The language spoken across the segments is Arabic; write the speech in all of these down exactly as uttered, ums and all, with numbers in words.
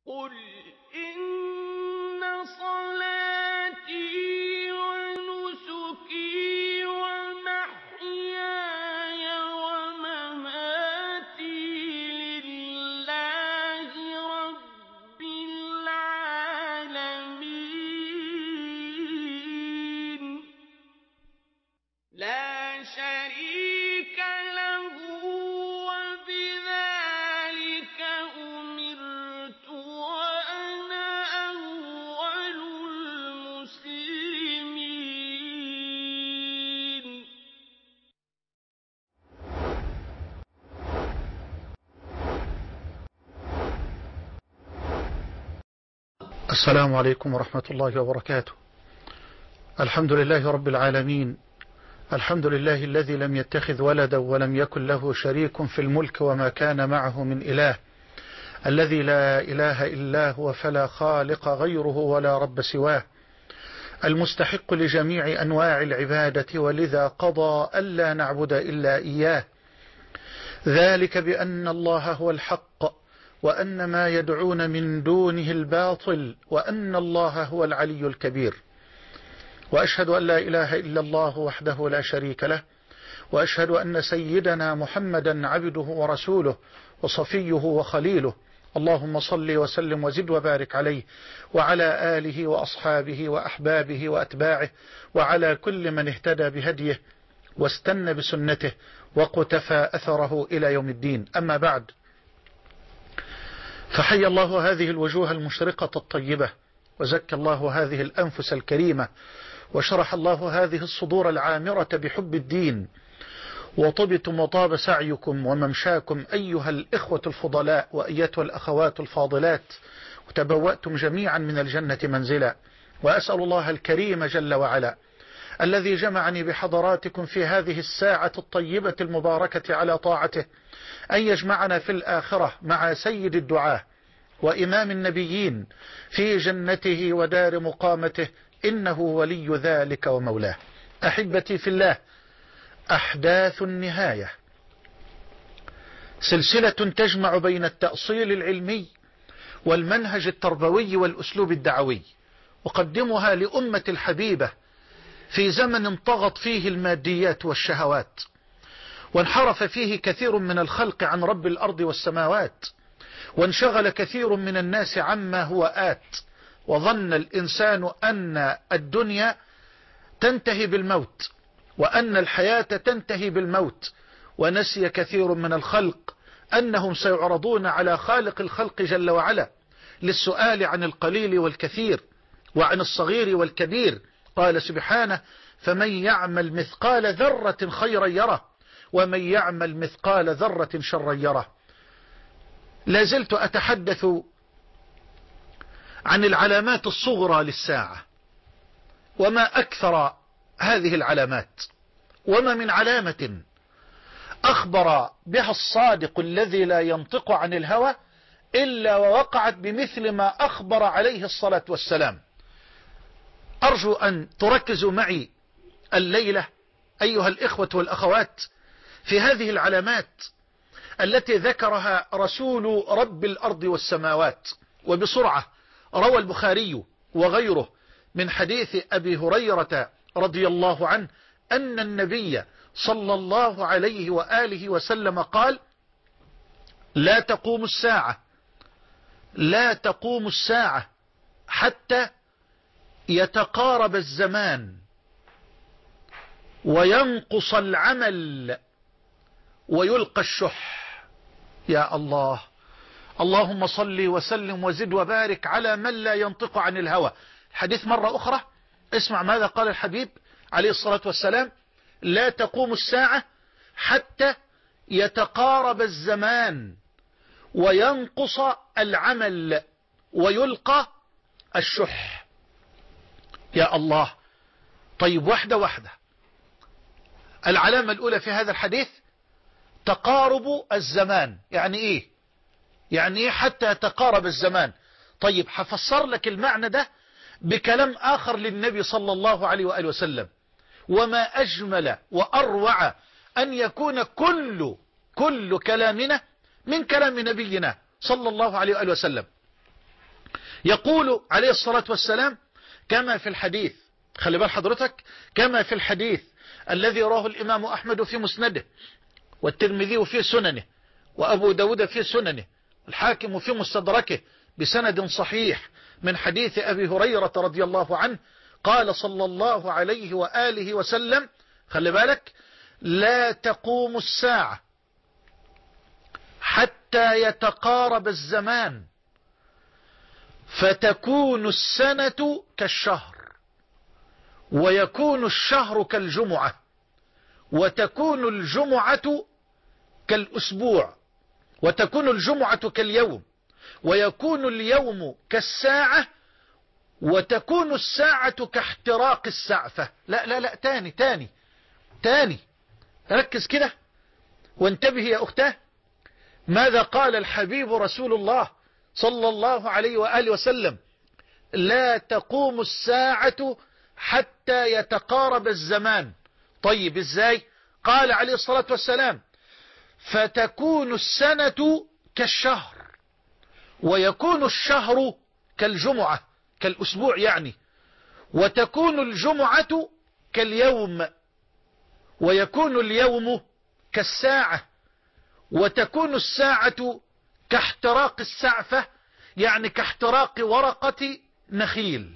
قل إن صلاتي ونسكي ومحياي ومماتي لله رب العالمين لا شريك له وبذلك أمرت وأنا أول المسلمين. السلام عليكم ورحمة الله وبركاته. الحمد لله رب العالمين، الحمد لله الذي لم يتخذ ولدا ولم يكن له شريك في الملك وما كان معه من إله، الذي لا إله إلا هو فلا خالق غيره ولا رب سواه، المستحق لجميع أنواع العبادة، ولذا قضى ألا نعبد إلا إياه، ذلك بأن الله هو الحق وأن ما يدعون من دونه الباطل وأن الله هو العلي الكبير. وأشهد أن لا إله إلا الله وحده لا شريك له، وأشهد أن سيدنا محمدا عبده ورسوله وصفيه وخليله، اللهم صل وسلم وزد وبارك عليه وعلى آله وأصحابه وأحبابه وأتباعه وعلى كل من اهتدى بهديه واستنى بسنته وقتفى أثره إلى يوم الدين. أما بعد، فحي الله هذه الوجوه المشرقة الطيبة، وزكى الله هذه الأنفس الكريمة، وشرح الله هذه الصدور العامرة بحب الدين، وطبتم وطاب سعيكم وممشاكم أيها الإخوة الفضلاء وأيتها الأخوات الفاضلات، وتبوأتم جميعا من الجنة منزلا. وأسأل الله الكريم جل وعلا الذي جمعني بحضراتكم في هذه الساعة الطيبة المباركة على طاعته أن يجمعنا في الآخرة مع سيد الدعاة وإمام النبيين في جنته ودار مقامته، إنه ولي ذلك ومولاه. أحبتي في الله، أحداث النهاية سلسلة تجمع بين التأصيل العلمي والمنهج التربوي والأسلوب الدعوي، أقدمها لأمة الحبيبة في زمن طغت فيه الماديات والشهوات، وانحرف فيه كثير من الخلق عن رب الأرض والسماوات، وانشغل كثير من الناس عما هو آت، وظن الإنسان أن الدنيا تنتهي بالموت وأن الحياة تنتهي بالموت، ونسي كثير من الخلق أنهم سيعرضون على خالق الخلق جل وعلا للسؤال عن القليل والكثير وعن الصغير والكبير. قال سبحانه: فمن يعمل مثقال ذرة خيرا يره ومن يعمل مثقال ذرة شرا يره. لازلت أتحدث عن العلامات الصغرى للساعة، وما أكثر هذه العلامات، وما من علامة أخبر بها الصادق الذي لا ينطق عن الهوى إلا ووقعت بمثل ما أخبر عليه الصلاة والسلام. أرجو أن تركزوا معي الليلة أيها الإخوة والأخوات في هذه العلامات التي ذكرها رسول رب الأرض والسماوات. وبسرعة، روى البخاري وغيره من حديث أبي هريرة رضي الله عنه أن النبي صلى الله عليه وآله وسلم قال: لا تقوم الساعة لا تقوم الساعة حتى يتقارب الزمان وينقص العمل ويلقى الشح. يا الله، اللهم صل وسلم وزد وبارك على من لا ينطق عن الهوى. الحديث مرة أخرى، اسمع ماذا قال الحبيب عليه الصلاة والسلام: لا تقوم الساعة حتى يتقارب الزمان وينقص العمل ويلقى الشح. يا الله. طيب، واحدة واحدة. العلامة الأولى في هذا الحديث تقارب الزمان. يعني إيه؟ يعني إيه حتى يتقارب الزمان؟ طيب، حفسر لك المعنى ده بكلام آخر للنبي صلى الله عليه وآله وسلم. وما أجمل وأروع أن يكون كل كل كلامنا من كلام نبينا صلى الله عليه وآله وسلم. يقول عليه الصلاة والسلام كما في الحديث، خلي بال حضرتك، كما في الحديث الذي رواه الإمام أحمد في مسنده، والترمذي في سننه، وأبو داود في سننه، الحاكم في مستدركه بسند صحيح من حديث أبي هريرة رضي الله عنه قال صلى الله عليه وآله وسلم، خلي بالك: لا تقوم الساعة حتى يتقارب الزمان فتكون السنة كالشهر، ويكون الشهر كالجمعة، وتكون الجمعة كالأسبوع، وتكون الجمعة كاليوم، ويكون اليوم كالساعة، وتكون الساعة كاحتراق السعفة. لا لا لا تاني تاني تاني ركز كده وانتبه يا أختاه. ماذا قال الحبيب رسول الله صلى الله عليه وآله وسلم؟ لا تقوم الساعة حتى يتقارب الزمان. طيب ازاي؟ قال عليه الصلاة والسلام: فتكون السنة كالشهر، ويكون الشهر كالجمعة، كالأسبوع يعني، وتكون الجمعة كاليوم، ويكون اليوم كالساعة، وتكون الساعة كاحتراق السعفة، يعني كاحتراق ورقة نخيل.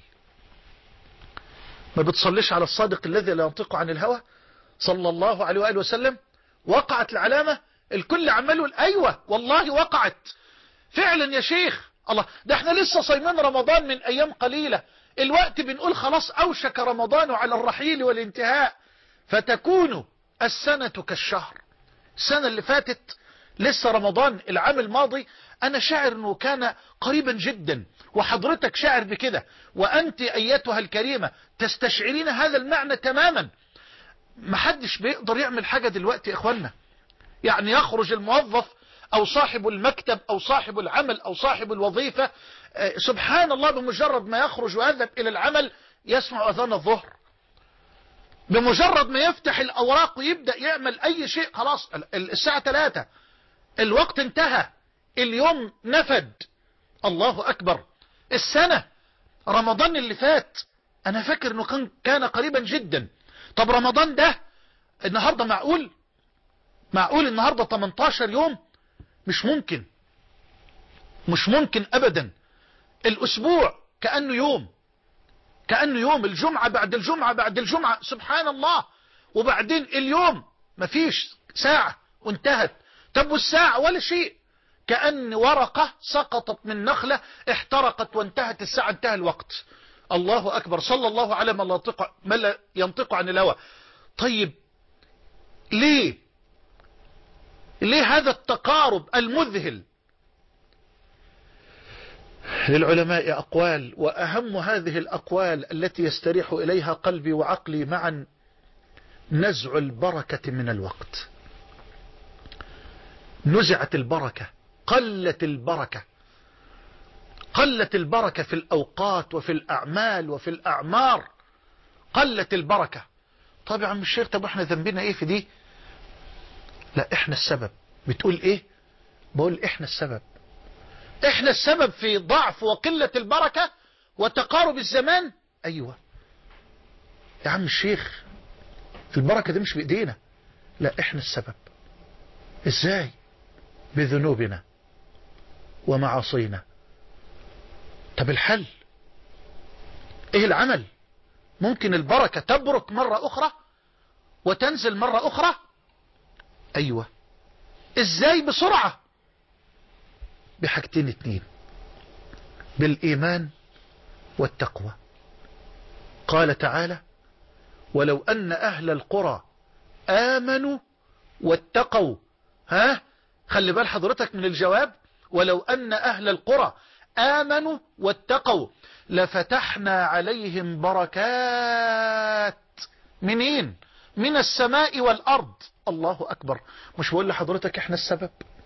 ما بتصليش على الصادق الذي لا ينطق عن الهوى صلى الله عليه وآله وسلم؟ وقعت العلامة، الكل عمال يقول أيوة والله وقعت فعلا يا شيخ. الله، ده احنا لسه صايمين رمضان من أيام قليلة، الوقت بنقول خلاص أوشك رمضان على الرحيل والانتهاء. فتكون السنة كالشهر. السنة اللي فاتت لسه رمضان العام الماضي، أنا شاعر أنه كان قريبا جدا، وحضرتك شاعر بكده، وأنت أيتها الكريمة تستشعرين هذا المعنى تماما. محدش بيقدر يعمل حاجة دلوقتي يا إخوانا. يعني يخرج الموظف أو صاحب المكتب أو صاحب العمل أو صاحب الوظيفة، سبحان الله، بمجرد ما يخرج ويذهب إلى العمل يسمع أذان الظهر، بمجرد ما يفتح الأوراق ويبدأ يعمل أي شيء خلاص الساعة ثلاثة، الوقت انتهى، اليوم نفد. الله أكبر. السنة رمضان اللي فات أنا فاكر أنه كان, كان قريبا جدا. طب رمضان ده النهاردة معقول؟ معقول النهاردة ثمانية عشر يوم؟ مش ممكن، مش ممكن أبدا. الأسبوع كأنه يوم، كأنه يوم، الجمعة بعد الجمعة بعد الجمعة، سبحان الله. وبعدين اليوم مفيش، ساعة وانتهت. طب والساعة ولا شيء، كأن ورقة سقطت من نخلة احترقت وانتهت الساعة، انتهى الوقت. الله أكبر. صلى الله على من لا ينطق, من لا ينطق عن الهوى. طيب ليه ليه هذا التقارب المذهل؟ للعلماء أقوال، وأهم هذه الأقوال التي يستريح إليها قلبي وعقلي معا: نزع البركة من الوقت. نزعت البركة، قلت البركة، قلت البركة في الأوقات وفي الأعمال وفي الأعمار، قلت البركة. طب يا عم الشيخ، طب احنا ذنبنا ايه في دي؟ لا، احنا السبب. بتقول ايه؟ بقول احنا السبب. احنا السبب في ضعف وقلة البركة وتقارب الزمان. ايوه يا عم الشيخ، البركة دي مش بايدينا. لا، احنا السبب. ازاي؟ بذنوبنا ومعاصينا. طب الحل ايه؟ العمل. ممكن البركة تبرك مرة اخرى وتنزل مرة اخرى. ايوه. ازاي؟ بسرعة، بحاجتين اتنين: بالايمان والتقوى. قال تعالى: ولو ان اهل القرى امنوا واتقوا. ها، خلي بال حضرتك من الجواب: ولو ان اهل القرى امنوا واتقوا لفتحنا عليهم بركات. منين؟ من السماء والارض. الله اكبر. مش بقول لحضرتك احنا السبب؟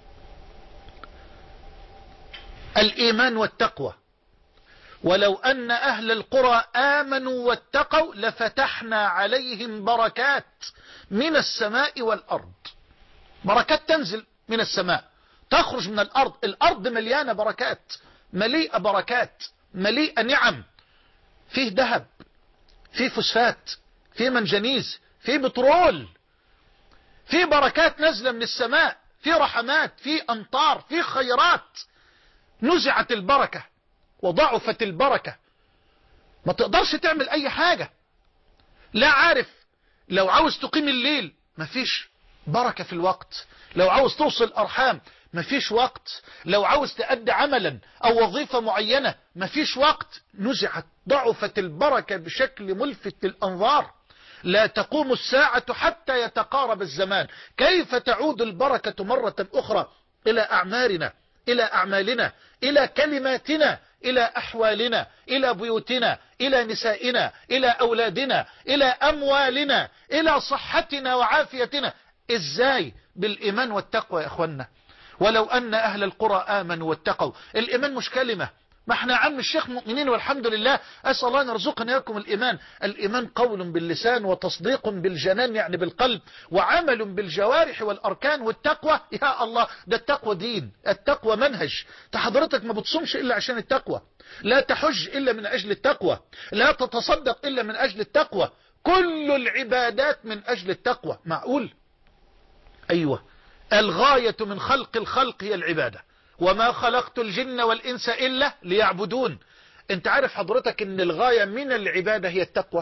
الايمان والتقوى. ولو ان اهل القرى امنوا واتقوا لفتحنا عليهم بركات من السماء والارض. بركات تنزل من السماء، تخرج من الارض. الارض مليانة بركات، مليئة بركات مليئة نعم، فيه ذهب، فيه فوسفات، فيه منجنيز، فيه بترول، فيه بركات نزلة من السماء، فيه رحمات، فيه أمطار، فيه خيرات. نزعت البركة وضعفت البركة، ما تقدرش تعمل أي حاجة. لا عارف، لو عاوز تقيم الليل مفيش بركة في الوقت، لو عاوز توصل أرحام مفيش وقت، لو عاوز تأدي عملا أو وظيفة معينة مفيش وقت. نزعت، ضعفت البركة بشكل ملفت للأنظار. لا تقوم الساعة حتى يتقارب الزمان. كيف تعود البركة مرة أخرى إلى أعمارنا، إلى أعمالنا، إلى كلماتنا، إلى أحوالنا، إلى بيوتنا، إلى نسائنا، إلى أولادنا، إلى أموالنا، إلى صحتنا وعافيتنا؟ إزاي؟ بالإيمان والتقوى يا أخوانا. ولو أن أهل القرى آمنوا واتقوا. الإيمان مش كلمة، ما احنا عم الشيخ مؤمنين والحمد لله. أسأل الله أن يرزقنا إياكم الإيمان. الإيمان قول باللسان وتصديق بالجنان يعني بالقلب وعمل بالجوارح والأركان. والتقوى يا الله ده التقوى دين، التقوى منهج. حضرتك ما بتصومش إلا عشان التقوى، لا تحج إلا من أجل التقوى، لا تتصدق إلا من أجل التقوى. كل العبادات من أجل التقوى. معقول؟ أيوة، الغاية من خلق الخلق هي العبادة. وما خلقت الجن والإنس إلا ليعبدون. انت عارف حضرتك ان الغاية من العبادة هي التقوى؟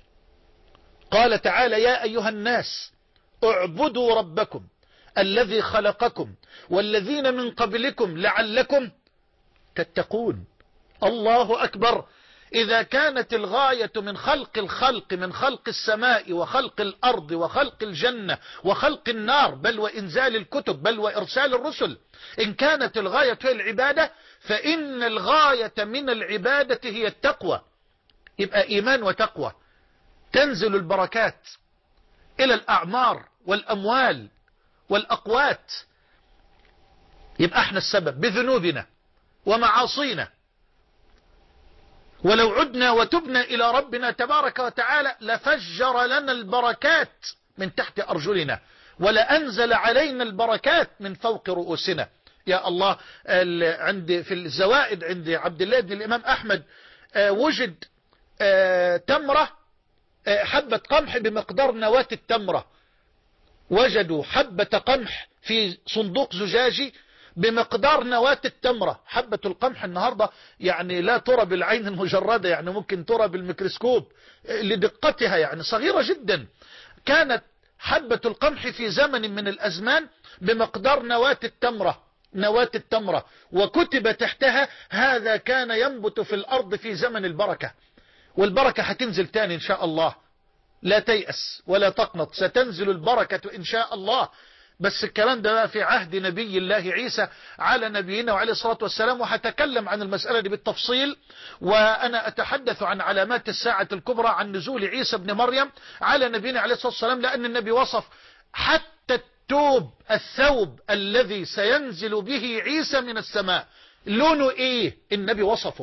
قال تعالى يا أيها الناس اعبدوا ربكم الذي خلقكم والذين من قبلكم لعلكم تتقون. الله أكبر. إذا كانت الغاية من خلق الخلق، من خلق السماء وخلق الأرض وخلق الجنة وخلق النار، بل وإنزال الكتب، بل وإرسال الرسل، إن كانت الغاية هي العبادة، فإن الغاية من العبادة هي التقوى. يبقى إيمان وتقوى، تنزل البركات إلى الأعمار والأموال والأقوات. يبقى احنا السبب بذنوبنا ومعاصينا. ولو عدنا وتبنا إلى ربنا تبارك وتعالى لفجر لنا البركات من تحت أرجلنا ولأنزل علينا البركات من فوق رؤوسنا. يا الله، عند في الزوائد عند عبد الله بن الإمام أحمد وجد تمرة، حبة قمح بمقدار نواة التمرة. وجدوا حبة قمح في صندوق زجاجي بمقدار نواة التمرة. حبة القمح النهاردة يعني لا ترى بالعين المجردة، يعني ممكن ترى بالميكروسكوب لدقتها، يعني صغيرة جدا. كانت حبة القمح في زمن من الأزمان بمقدار نواة التمرة، نواة التمرة، وكتب تحتها هذا كان ينبت في الأرض في زمن البركة. والبركة هتنزل تاني إن شاء الله، لا تيأس ولا تقنط، ستنزل البركة إن شاء الله. بس الكلام ده في عهد نبي الله عيسى على نبينا وعليه الصلاة والسلام، وهتكلم عن المسألة دي بالتفصيل. وأنا أتحدث عن علامات الساعة الكبرى، عن نزول عيسى بن مريم على نبينا عليه الصلاة والسلام، لأن النبي وصف حتى التوب، الثوب الذي سينزل به عيسى من السماء لونه إيه، النبي وصفه.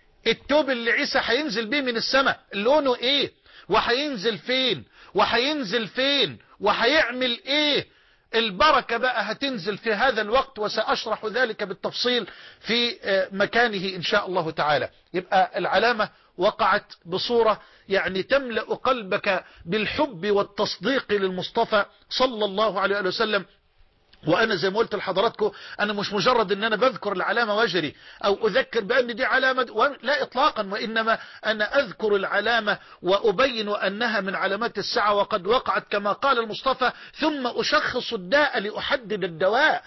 التوب اللي عيسى هينزل به من السماء لونه إيه، وهينزل فين، وهينزل فين، وهيعمل إيه. البركة بقى هتنزل في هذا الوقت، وسأشرح ذلك بالتفصيل في مكانه إن شاء الله تعالى. يبقى العلامة وقعت بصورة يعني تملأ قلبك بالحب والتصديق للمصطفى صلى الله عليه وسلم. وأنا زي ما قلت لحضراتكم، أنا مش مجرد أن أنا بذكر العلامة واجري أو أذكر بأن دي علامة، لا إطلاقا، وإنما أنا أذكر العلامة وأبين أنها من علامات الساعة وقد وقعت كما قال المصطفى. ثم أشخص الداء لأحدد الدواء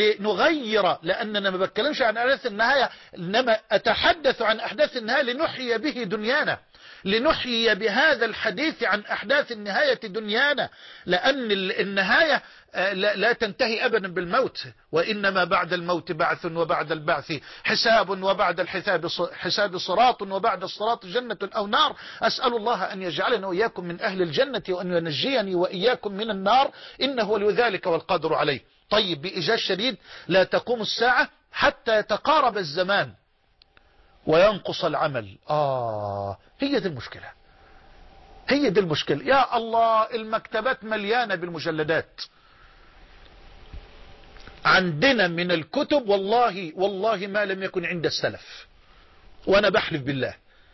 لنغير، لأننا ما بتكلمش عن أحداث النهاية، إنما أتحدث عن أحداث النهاية لنحيي به دنيانا، لنحيي بهذا الحديث عن أحداث النهاية دنيانا. لأن النهاية لا تنتهي أبدا بالموت، وإنما بعد الموت بعث، وبعد البعث حساب، وبعد الحساب حساب صراط، وبعد الصراط جنة أو نار. أسأل الله أن يجعلنا وإياكم من أهل الجنة، وأن ينجيني وإياكم من النار، إنه ولي ذلك والقادر عليه. طيب، بإيجاز شديد، لا تقوم الساعة حتى يتقارب الزمان وينقص العمل. آه هي دي المشكلة، هي دي المشكلة. يا الله، المكتبات مليانة بالمجلدات عندنا من الكتب، والله والله ما لم يكن عند السلف. وأنا بحلف بالله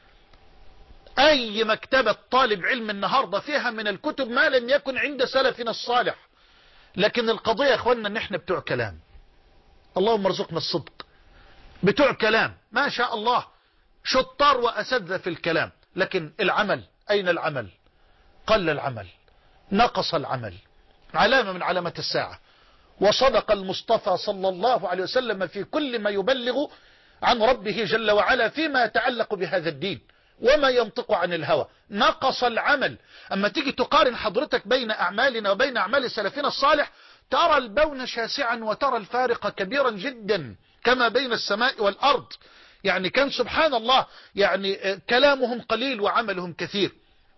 أي مكتبة طالب علم النهاردة فيها من الكتب ما لم يكن عند سلفنا الصالح. لكن القضية يا أخوانا أن احنا بتوع كلام، اللهم ارزقنا الصدق، بتوع كلام ما شاء الله، شطار وأساتذة في الكلام، لكن العمل أين العمل؟ قل العمل، نقص العمل، علامة من علامة الساعة. وصدق المصطفى صلى الله عليه وسلم في كل ما يبلغ عن ربه جل وعلا فيما يتعلق بهذا الدين، وما ينطق عن الهوى، نقص العمل. أما تيجي تقارن حضرتك بين أعمالنا وبين أعمال سلفنا الصالح ترى البون شاسعا وترى الفارق كبيرا جدا كما بين السماء والأرض. يعني كان سبحان الله يعني كلامهم قليل وعملهم كثير،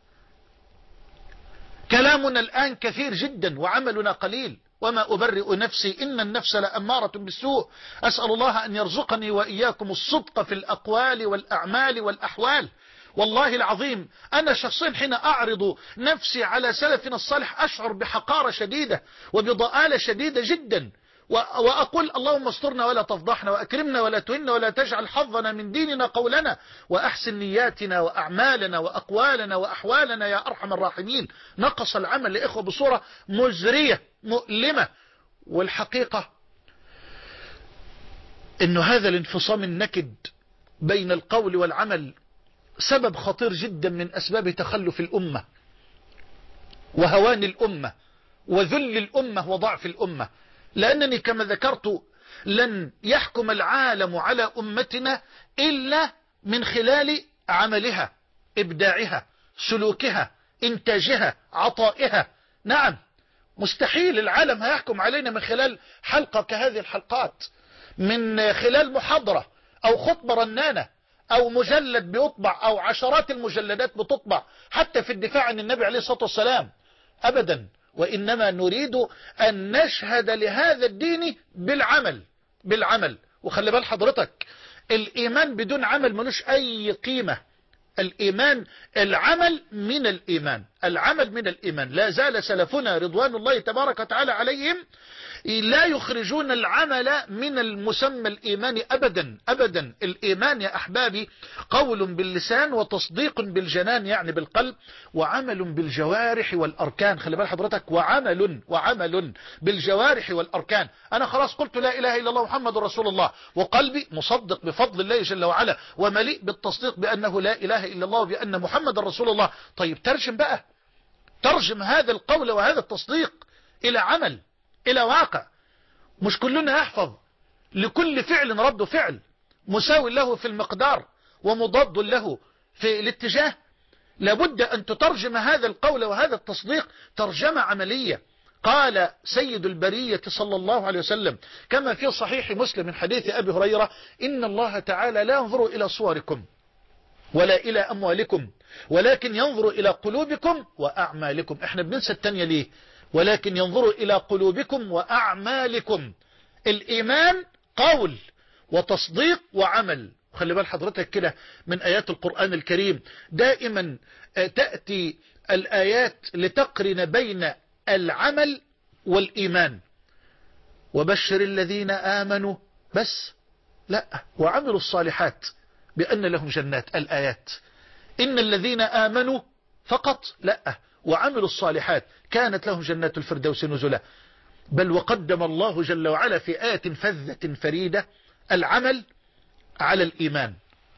كلامنا الآن كثير جدا وعملنا قليل. وما أبرئ نفسي إن النفس لأمارة بالسوء. أسأل الله أن يرزقني وإياكم الصدق في الأقوال والأعمال والأحوال. والله العظيم أنا شخصيا حين أعرض نفسي على سلفنا الصالح أشعر بحقارة شديدة وبضآلة شديدة جدا، وأقول اللهم استرنا ولا تفضحنا، وأكرمنا ولا تهنا، ولا تجعل حظنا من ديننا قولنا، وأحسن نياتنا وأعمالنا وأقوالنا وأحوالنا يا أرحم الراحمين. نقص العمل يا إخوة بصورة مزرية مؤلمة. والحقيقة إنه هذا الانفصام النكد بين القول والعمل سبب خطير جدا من أسباب تخلف الأمة وهوان الأمة وذل الأمة وضعف الأمة. لأنني كما ذكرت لن يحكم العالم على أمتنا إلا من خلال عملها، إبداعها، سلوكها، إنتاجها، عطائها. نعم مستحيل العالم هيحكم علينا من خلال حلقة كهذه الحلقات، من خلال محاضرة أو خطبة رنانة أو مجلد بيطبع أو عشرات المجلدات بتطبع حتى في الدفاع عن النبي عليه الصلاة والسلام، أبدا. وإنما نريد أن نشهد لهذا الدين بالعمل بالعمل. وخلي بال حضرتك الإيمان بدون عمل ملوش أي قيمة. الإيمان العمل من الإيمان، العمل من الإيمان. لا زال سلفنا رضوان الله تبارك وتعالى عليهم لا يخرجون العمل من المسمى الإيماني أبدا أبدا. الإيمان يا أحبابي قول باللسان وتصديق بالجنان يعني بالقلب، وعمل بالجوارح والأركان. خلي بال حضرتك وعمل وعمل بالجوارح والأركان. أنا خلاص قلت لا إله إلا الله محمد رسول الله وقلبي مصدق بفضل الله جل وعلا ومليء بالتصديق بأنه لا إله إلا الله وبأن محمد رسول الله. طيب ترجم بقى، ترجم هذا القول وهذا التصديق إلى عمل، إلى واقع. مش كلنا يحفظ لكل فعل رد فعل مساوي له في المقدار ومضاد له في الاتجاه. لابد أن تترجم هذا القول وهذا التصديق ترجمة عملية. قال سيد البرية صلى الله عليه وسلم كما في صحيح مسلم من حديث أبي هريرة: إن الله تعالى لا ينظر إلى صوركم ولا إلى أموالكم ولكن ينظر إلى قلوبكم وأعمالكم. احنا بننسى التانية ليه؟ ولكن ينظر إلى قلوبكم وأعمالكم. الإيمان قول وتصديق وعمل. خلي بال حضرتك كده من آيات القرآن الكريم دائما تأتي الآيات لتقرن بين العمل والإيمان. وبشر الذين آمنوا بس لا وعملوا الصالحات بأن لهم جنات. الآيات إن الذين آمنوا فقط لا وعملوا الصالحات كانت لهم جنات الفردوس نزلا. بل وقدم الله جل وعلا في آية فذة فريدة العمل على الإيمان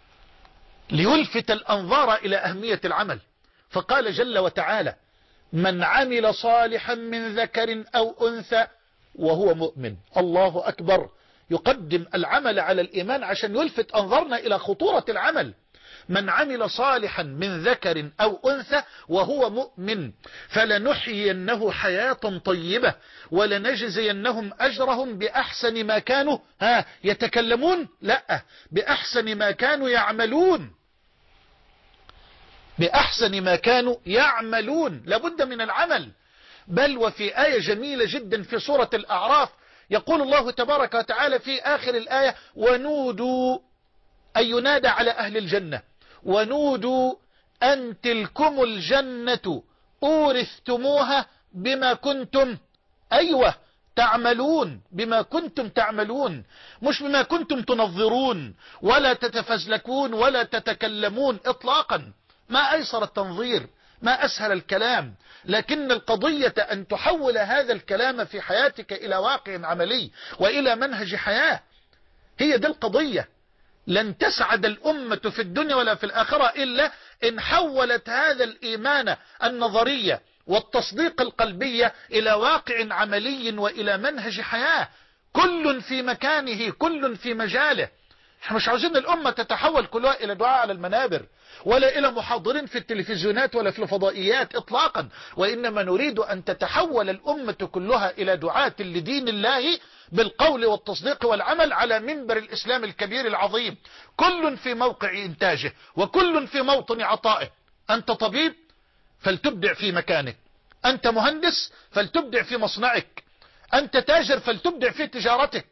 ليلفت الأنظار إلى أهمية العمل. فقال جل وتعالى: من عمل صالحا من ذكر أو أنثى وهو مؤمن. الله أكبر. يقدم العمل على الإيمان عشان يلفت أنظرنا إلى خطورة العمل. من عمل صالحا من ذكر أو أنثى وهو مؤمن فلنحيينه حياة طيبة ولنجزينهم أجرهم بأحسن ما كانوا ها يتكلمون لا بأحسن ما كانوا يعملون. بأحسن ما كانوا يعملون. لابد من العمل. بل وفي آية جميلة جدا في سورة الأعراف يقول الله تبارك وتعالى في آخر الآية: ونودوا أي ينادى على أهل الجنة ونودوا أن تلكم الجنة أورثتموها بما كنتم أيوة تعملون بما كنتم تعملون، مش بما كنتم تنظرون ولا تتفزلكون ولا تتكلمون إطلاقا. ما أيسر التنظير، ما أسهل الكلام، لكن القضية أن تحول هذا الكلام في حياتك إلى واقع عملي وإلى منهج حياة. هي دي القضية. لن تسعد الأمة في الدنيا ولا في الآخرة إلا إن حولت هذا الإيمان النظرية والتصديق القلبية إلى واقع عملي وإلى منهج حياة، كل في مكانه، كل في مجاله. احنا مش عاوزين الأمة تتحول كلها إلى دعاء على المنابر ولا إلى محاضرين في التلفزيونات ولا في الفضائيات إطلاقا، وإنما نريد أن تتحول الأمة كلها إلى دعاة لدين الله بالقول والتصديق والعمل على منبر الإسلام الكبير العظيم، كل في موقع إنتاجه وكل في موطن عطائه. أنت طبيب فلتبدع في مكانك، أنت مهندس فلتبدع في مصنعك، أنت تاجر فلتبدع في تجارتك،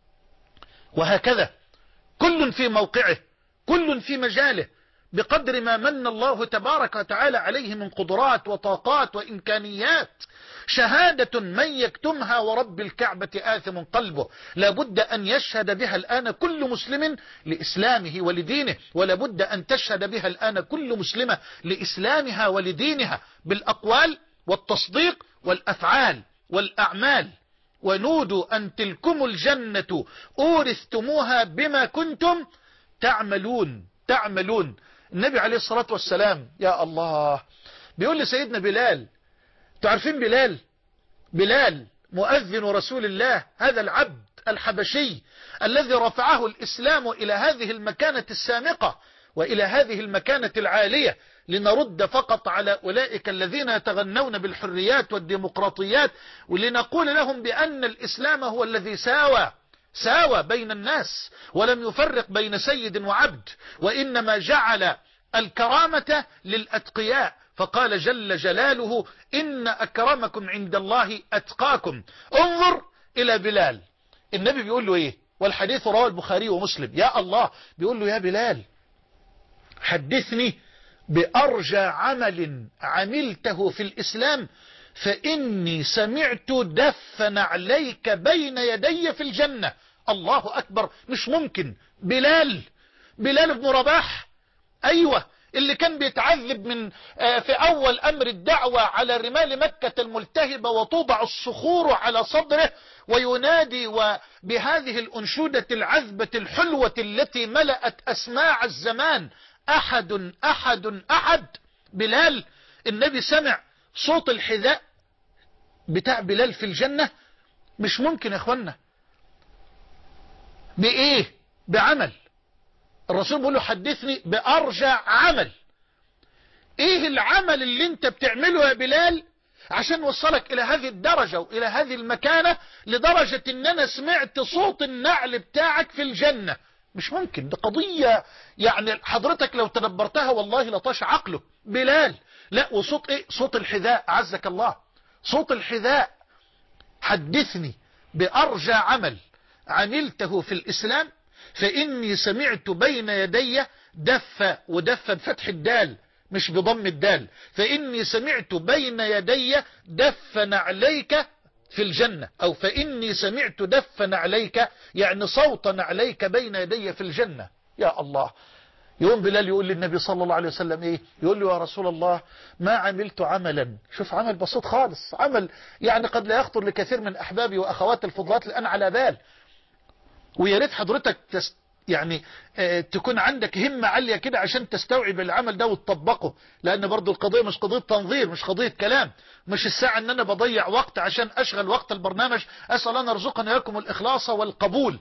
وهكذا كل في موقعه، كل في مجاله، بقدر ما من الله تبارك وتعالى عليه من قدرات وطاقات وإمكانيات. شهادة من يكتمها ورب الكعبة آثم قلبه، لابد أن يشهد بها الآن كل مسلم لإسلامه ولدينه، ولابد أن تشهد بها الآن كل مسلمة لإسلامها ولدينها بالأقوال والتصديق والأفعال والأعمال. ونودوا أن تلكم الجنة أورثتموها بما كنتم تعملون تعملون. النبي عليه الصلاة والسلام يا الله بيقول لسيدنا بلال، تعرفين بلال؟ بلال مؤذن رسول الله، هذا العبد الحبشي الذي رفعه الإسلام إلى هذه المكانة السامقة وإلى هذه المكانة العالية، لنرد فقط على أولئك الذين يتغنون بالحريات والديمقراطيات، ولنقول لهم بأن الإسلام هو الذي ساوى ساوى بين الناس ولم يفرق بين سيد وعبد، وإنما جعل الكرامة للأتقياء، فقال جل جلاله إن أكرمكم عند الله أتقاكم. انظر إلى بلال، النبي بيقول له إيه؟ والحديث رواه البخاري ومسلم. يا الله، بيقول له يا بلال حدثني بأرجى عمل عملته في الإسلام فإني سمعت دفن عليك بين يدي في الجنة. الله أكبر، مش ممكن. بلال بلال بن رباح، أيوة، اللي كان بيتعذب من في أول أمر الدعوة على رمال مكة الملتهبة وتوضع الصخور على صدره وينادي وبهذه الأنشودة العذبة الحلوة التي ملأت أسماع الزمان: أحد أحد أحد. بلال النبي سمع صوت الحذاء بتاع بلال في الجنة. مش ممكن يا اخوانا. بإيه؟ بعمل. الرسول بيقول له حدثني بأرجى عمل. ايه العمل اللي انت بتعمله يا بلال عشان وصلك الى هذه الدرجة والى هذه المكانة، لدرجة ان انا سمعت صوت النعل بتاعك في الجنة؟ مش ممكن. ده قضية يعني حضرتك لو تدبرتها والله لطاش عقله. بلال، لا، وصوت ايه؟ صوت الحذاء، عزك الله، صوت الحذاء. حدثني بأرجى عمل عملته في الإسلام فإني سمعت بين يدي دف، ودف بفتح الدال مش بضم الدال، فإني سمعت بين يدي دفن عليك في الجنة، أو فإني سمعت دفن عليك يعني صوتا عليك بين يدي في الجنة. يا الله. يوم بلال يقول للنبي صلى الله عليه وسلم ايه؟ يقول له يا رسول الله ما عملت عملا، شوف عمل بسيط خالص، عمل يعني قد لا يخطر لكثير من أحبابي وأخوات الفضلات الآن على بال، ويا ريت حضرتك تست يعني اه تكون عندك همة عالية كده عشان تستوعب العمل ده وتطبقه، لأن برضو القضية مش قضية تنظير، مش قضية كلام، مش الساعة ان انا بضيع وقت عشان اشغل وقت البرنامج. اسأل الله يرزقنا اياكم الإخلاص والقبول.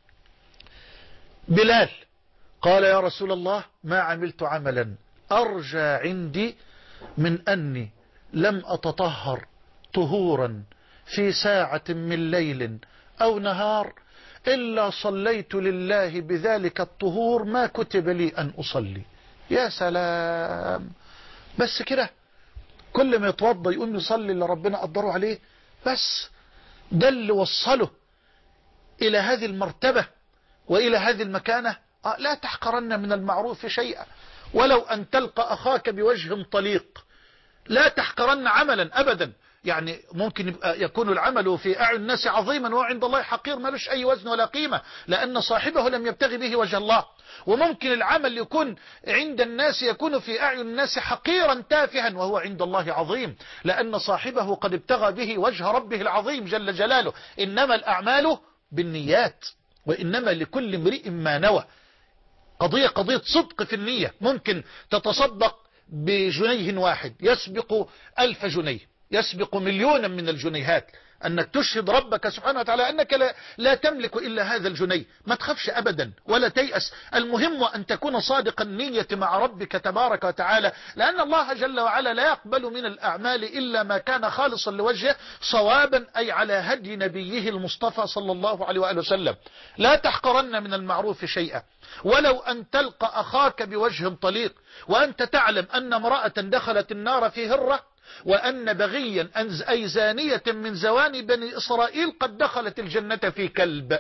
بلال قال يا رسول الله ما عملت عملا أرجى عندي من أني لم أتطهر طهورا في ساعة من ليل أو نهار إلا صليت لله بذلك الطهور ما كتب لي أن أصلي. يا سلام، بس كده كل ما يتوضى يقوم يصلي اللي ربنا قدره عليه. بس ده اللي وصله إلى هذه المرتبة وإلى هذه المكانة. لا تحقرن من المعروف شيئا ولو أن تلقى أخاك بوجه طليق. لا تحقرن عملا أبدا. يعني ممكن يبقى يكون العمل في أعين الناس عظيما وعند الله حقير ملوش أي وزن ولا قيمة، لأن صاحبه لم يبتغي به وجه الله. وممكن العمل يكون عند الناس يكون في أعين الناس حقيرا تافها وهو عند الله عظيم، لأن صاحبه قد ابتغى به وجه ربه العظيم جل جلاله. إنما الأعمال بالنيات وإنما لكل امرئ ما نوى. قضية قضية صدق في النية. ممكن تتصدق بجنيه واحد يسبق ألف جنيه، يسبق مليونا من الجنيهات، أنك تشهد ربك سبحانه وتعالى أنك لا, لا تملك إلا هذا الجنيه. ما تخافش أبدا ولا تيأس. المهم أن تكون صادق النية مع ربك تبارك وتعالى، لأن الله جل وعلا لا يقبل من الأعمال إلا ما كان خالصا لوجهه صوابا، أي على هدي نبيه المصطفى صلى الله عليه وآله وسلم. لا تحقرن من المعروف شيئا ولو أن تلقى أخاك بوجه طليق، وأنت تعلم أن امرأة دخلت النار في هرة، وأن بغيا أي زانية من زواني بني إسرائيل قد دخلت الجنة في كلب.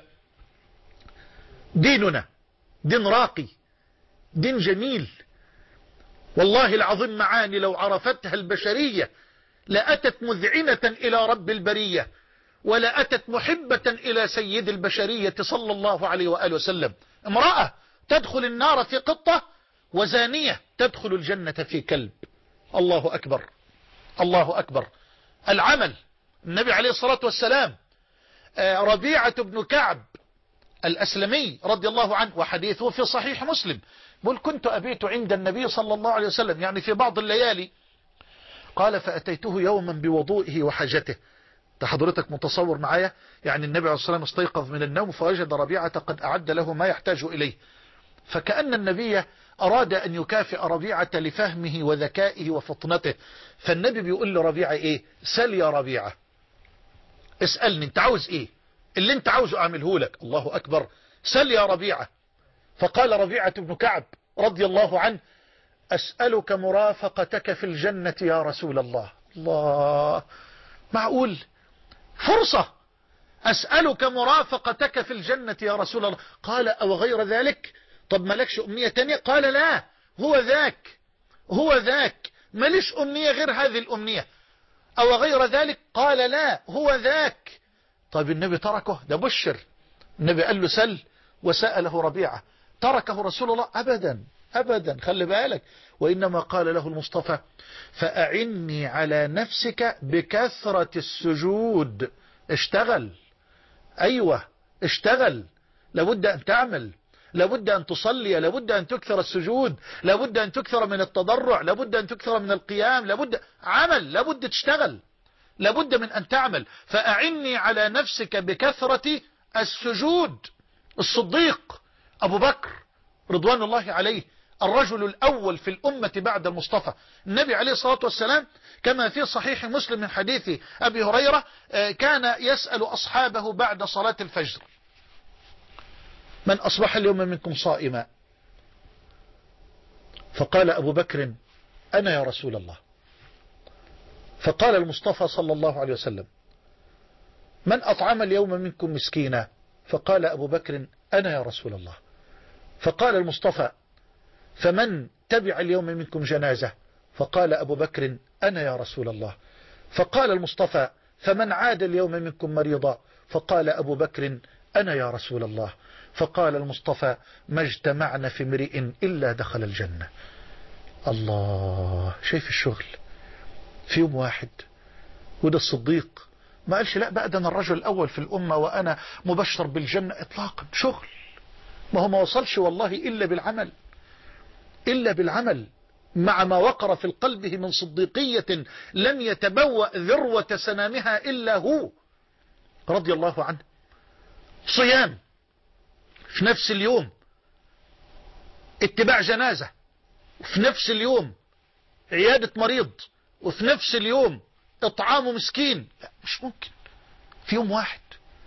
ديننا دين راقي، دين جميل، والله العظيم معاني لو عرفتها البشرية لأتت مذعنة إلى رب البرية، ولأتت محبة إلى سيد البشرية صلى الله عليه وآله وسلم. امرأة تدخل النار في قطة، وزانية تدخل الجنة في كلب. الله أكبر، الله أكبر. العمل. النبي عليه الصلاة والسلام ربيعة بن كعب الأسلمي رضي الله عنه، وحديثه في صحيح مسلم، بل كنت أبيت عند النبي صلى الله عليه وسلم يعني في بعض الليالي، قال فأتيته يوما بوضوئه وحاجته. حضرتك متصور معايا يعني النبي عليه الصلاة والسلام استيقظ من النوم فوجد ربيعة قد أعد له ما يحتاج إليه، فكأن النبي أراد أن يكافئ ربيعة لفهمه وذكائه وفطنته. فالنبي بيقول لربيعة إيه؟ سل يا ربيعة، اسألني انت عاوز إيه، اللي انت عاوزه أعمله لك. الله أكبر. سل يا ربيعة. فقال ربيعة بن كعب رضي الله عنه أسألك مرافقتك في الجنة يا رسول الله. الله، معقول؟ فرصة. أسألك مرافقتك في الجنة يا رسول الله. قال أو غير ذلك؟ طب مالكش أمنية تانية؟ قال لا، هو ذاك، هو ذاك، ماليش أمنية غير هذه الأمنية. أو غير ذلك؟ قال لا، هو ذاك. طيب النبي تركه؟ ده بشر. النبي قال له سل، وسأله ربيعة. تركه رسول الله؟ أبدا أبدا، خلي بالك. وإنما قال له المصطفى فأعني على نفسك بكثرة السجود. اشتغل، أيوة اشتغل، لابد أن تعمل، لابد أن تصلي، لابد أن تكثر السجود، لابد أن تكثر من التضرع، لابد أن تكثر من القيام، لابد عمل، لابد تشتغل، لابد من أن تعمل. فأعني على نفسك بكثرة السجود. الصديق أبو بكر رضوان الله عليه الرجل الأول في الأمة بعد المصطفى، النبي عليه الصلاة والسلام كما في صحيح مسلم من حديث أبي هريرة كان يسأل أصحابه بعد صلاة الفجر من أصبح اليوم منكم صائما؟ فقال أبو بكر أنا يا رسول الله. فقال المصطفى صلى الله عليه وسلم من أطعم اليوم منكم مسكينا؟ فقال أبو بكر أنا يا رسول الله. فقال المصطفى فمن تبع اليوم منكم جنازة؟ فقال أبو بكر أنا يا رسول الله. فقال المصطفى فمن عاد اليوم منكم مريضا؟ فقال أبو بكر أنا يا رسول الله. فقال المصطفى ما اجتمعنا في امرئ إلا دخل الجنة. الله، شايف الشغل في يوم واحد. وده الصديق ما قالش لا بقى ده أنا الرجل الأول في الأمة وأنا مبشر بالجنة إطلاقا. شغل، ما هو ما وصلش والله إلا بالعمل، إلا بالعمل مع ما وقر في قلبه من صديقية لم يتبوأ ذروة سنامها إلا هو رضي الله عنه. صيام في نفس اليوم، اتباع جنازة في نفس اليوم، عيادة مريض وفي نفس اليوم، اطعام مسكين. لا مش ممكن في يوم واحد.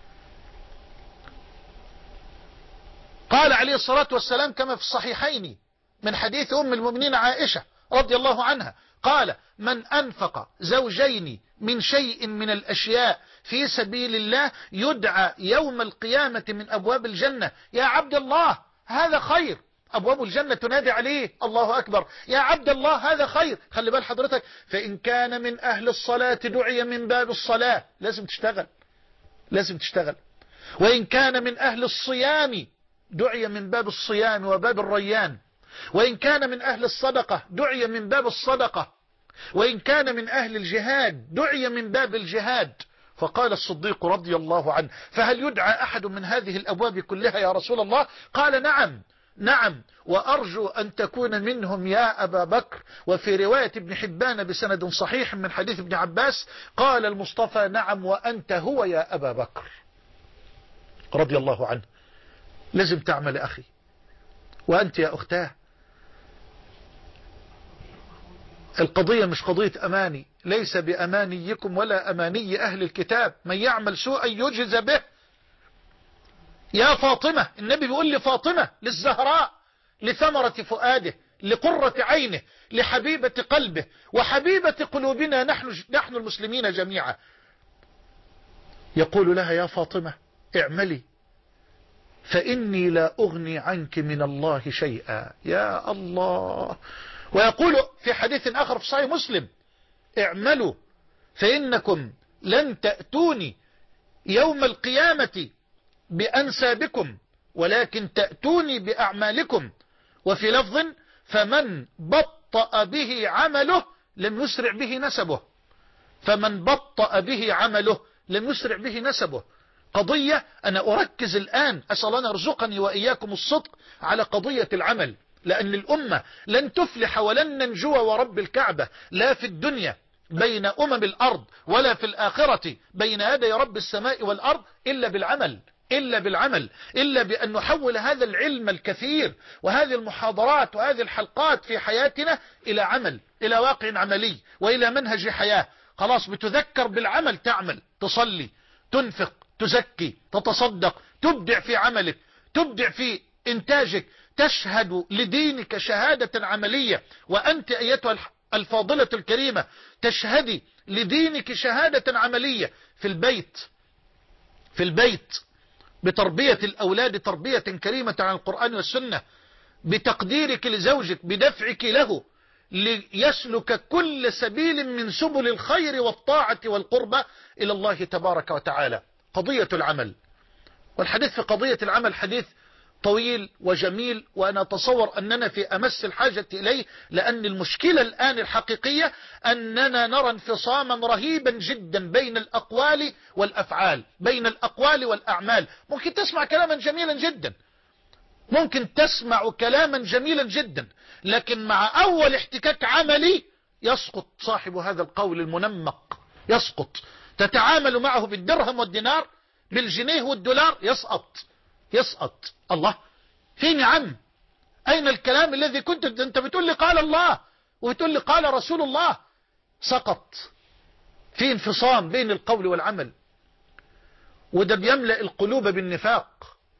قال عليه الصلاة والسلام كما في الصحيحين من حديث أم المؤمنين عائشة رضي الله عنها قال من أنفق زوجين من شيء من الأشياء في سبيل الله يدعى يوم القيامة من أبواب الجنة. يا عبد الله هذا خير، أبواب الجنة تنادي عليه الله أكبر يا عبد الله هذا خير. خلي بال حضرتك، فإن كان من أهل الصلاة دعي من باب الصلاة، لازم تشتغل لازم تشتغل. وإن كان من أهل الصيام دعي من باب الصيام وباب الريان. وإن كان من أهل الصدقة دعي من باب الصدقة. وإن كان من أهل الجهاد دعي من باب الجهاد. فقال الصديق رضي الله عنه فهل يدعى أحد من هذه الأبواب كلها يا رسول الله؟ قال نعم نعم وأرجو أن تكون منهم يا أبا بكر. وفي رواية ابن حبان بسند صحيح من حديث ابن عباس قال المصطفى نعم وأنت هو يا أبا بكر رضي الله عنه. لازم تعمل أخي، وأنت يا أختاه. القضية مش قضية أماني، ليس بأمانيكم ولا أماني أهل الكتاب، من يعمل سوءا يجز به. يا فاطمة، النبي بيقول لفاطمة للزهراء لثمرة فؤاده لقرة عينه لحبيبة قلبه وحبيبة قلوبنا نحن, نحن المسلمين جميعا، يقول لها يا فاطمة اعملي فإني لا أغني عنك من الله شيئا. يا الله. ويقول في حديث آخر في صحيح مسلم اعملوا فإنكم لن تأتوني يوم القيامة بأنسابكم ولكن تأتوني بأعمالكم. وفي لفظ فمن بطأ به عمله لم يسرع به نسبه. فمن بطأ به عمله لم يسرع به نسبه. قضية أنا أركز الآن، أسأل الله يرزقني وإياكم الصدق على قضية العمل، لأن الأمة لن تفلح ولن ننجو ورب الكعبة لا في الدنيا بين أمم الأرض ولا في الآخرة بين يدي رب السماء والأرض إلا بالعمل إلا بالعمل إلا بأن نحول هذا العلم الكثير وهذه المحاضرات وهذه الحلقات في حياتنا إلى عمل، إلى واقع عملي وإلى منهج حياة. خلاص بتذكر بالعمل، تعمل، تصلي، تنفق، تزكي، تتصدق، تبدع في عملك، تبدع في إنتاجك، تشهد لدينك شهادة عملية. وأنت أيتها الفاضلة الكريمة تشهدي لدينك شهادة عملية في البيت في البيت بتربية الأولاد تربية كريمة عن القرآن والسنة، بتقديرك لزوجك، بدفعك له ليسلك كل سبيل من سبل الخير والطاعة والقربة إلى الله تبارك وتعالى. قضية العمل، والحديث في قضية العمل حديث طويل وجميل، وأنا أتصور أننا في أمس الحاجة إليه، لأن المشكلة الآن الحقيقية أننا نرى انفصاما رهيبا جدا بين الأقوال والأفعال، بين الأقوال والأعمال. ممكن تسمع كلاما جميلا جدا ممكن تسمع كلاما جميلا جدا لكن مع أول احتكاك عملي يسقط صاحب هذا القول المنمق، يسقط. تتعامل معه بالدرهم والدينار، بالجنيه والدولار، يسقط يسقط. الله، فين يا عم؟ أين الكلام الذي كنت أنت بتقول لي قال الله وبتقول لي قال رسول الله؟ سقط. في انفصام بين القول والعمل، وده بيملأ القلوب بالنفاق.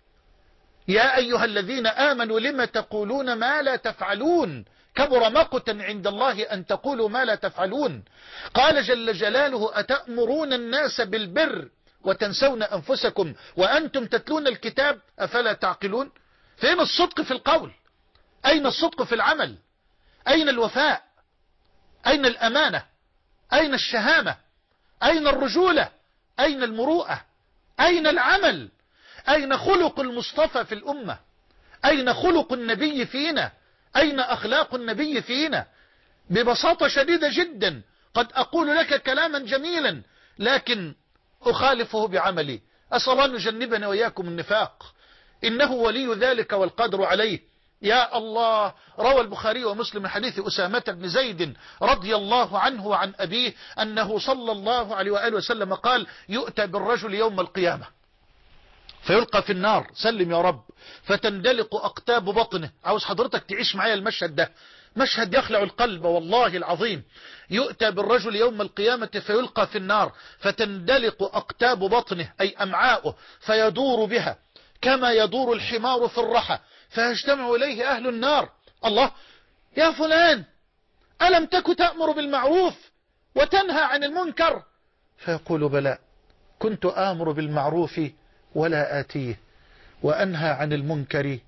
يا أيها الذين آمنوا لم تقولون ما لا تفعلون كبر مقتا عند الله أن تقولوا ما لا تفعلون. قال جل جلاله أتأمرون الناس بالبر وتنسون أنفسكم وأنتم تتلون الكتاب أفلا تعقلون؟ فين الصدق في القول؟ أين الصدق في العمل؟ أين الوفاء؟ أين الأمانة؟ أين الشهامة؟ أين الرجولة؟ أين المروءة؟ أين العمل؟ أين خلق المصطفى في الأمة؟ أين خلق النبي فينا؟ أين أخلاق النبي فينا؟ ببساطة شديدة جدا قد أقول لك كلاما جميلا لكن أخالفه بعملي. أسأل الله أن يجنبنا وإياكم النفاق، إنه ولي ذلك والقادر عليه. يا الله، روى البخاري ومسلم من حديث أسامة بن زيد رضي الله عنه وعن أبيه أنه صلى الله عليه وآله وسلم قال يؤتى بالرجل يوم القيامة فيلقى في النار، سلم يا رب، فتندلق أقتاب بطنه. عاوز حضرتك تعيش معايا المشهد ده، مشهد يخلع القلب والله العظيم. يؤتى بالرجل يوم القيامة فيلقى في النار فتندلق أقتاب بطنه أي أمعاؤه فيدور بها كما يدور الحمار في الرحى فيجتمع إليه أهل النار. الله، يا فلان ألم تك تأمر بالمعروف وتنهى عن المنكر؟ فيقول بلى، كنت آمر بالمعروف ولا آتيه وأنهى عن المنكر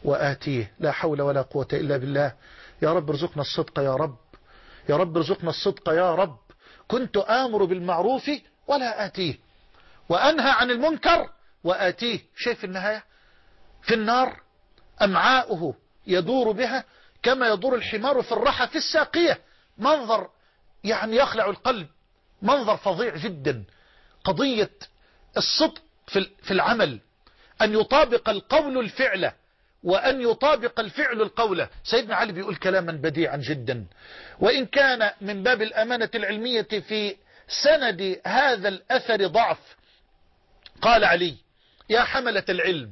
وآتيه. لا حول ولا قوة إلا بالله. يا رب ارزقنا الصدق يا رب، يا رب ارزقنا الصدق يا رب. كنت آمر بالمعروف ولا آتيه، وأنهى عن المنكر وآتيه. شايف النهاية؟ في النار أمعاؤه يدور بها كما يدور الحمار في الرحى في الساقية. منظر يعني يخلع القلب، منظر فظيع جدا. قضية الصدق في العمل، أن يطابق القول الفعل وأن يطابق الفعل القول. سيدنا علي بيقول كلاما بديعا جدا، وإن كان من باب الأمانة العلمية في سند هذا الأثر ضعف. قال علي: يا حملة العلم،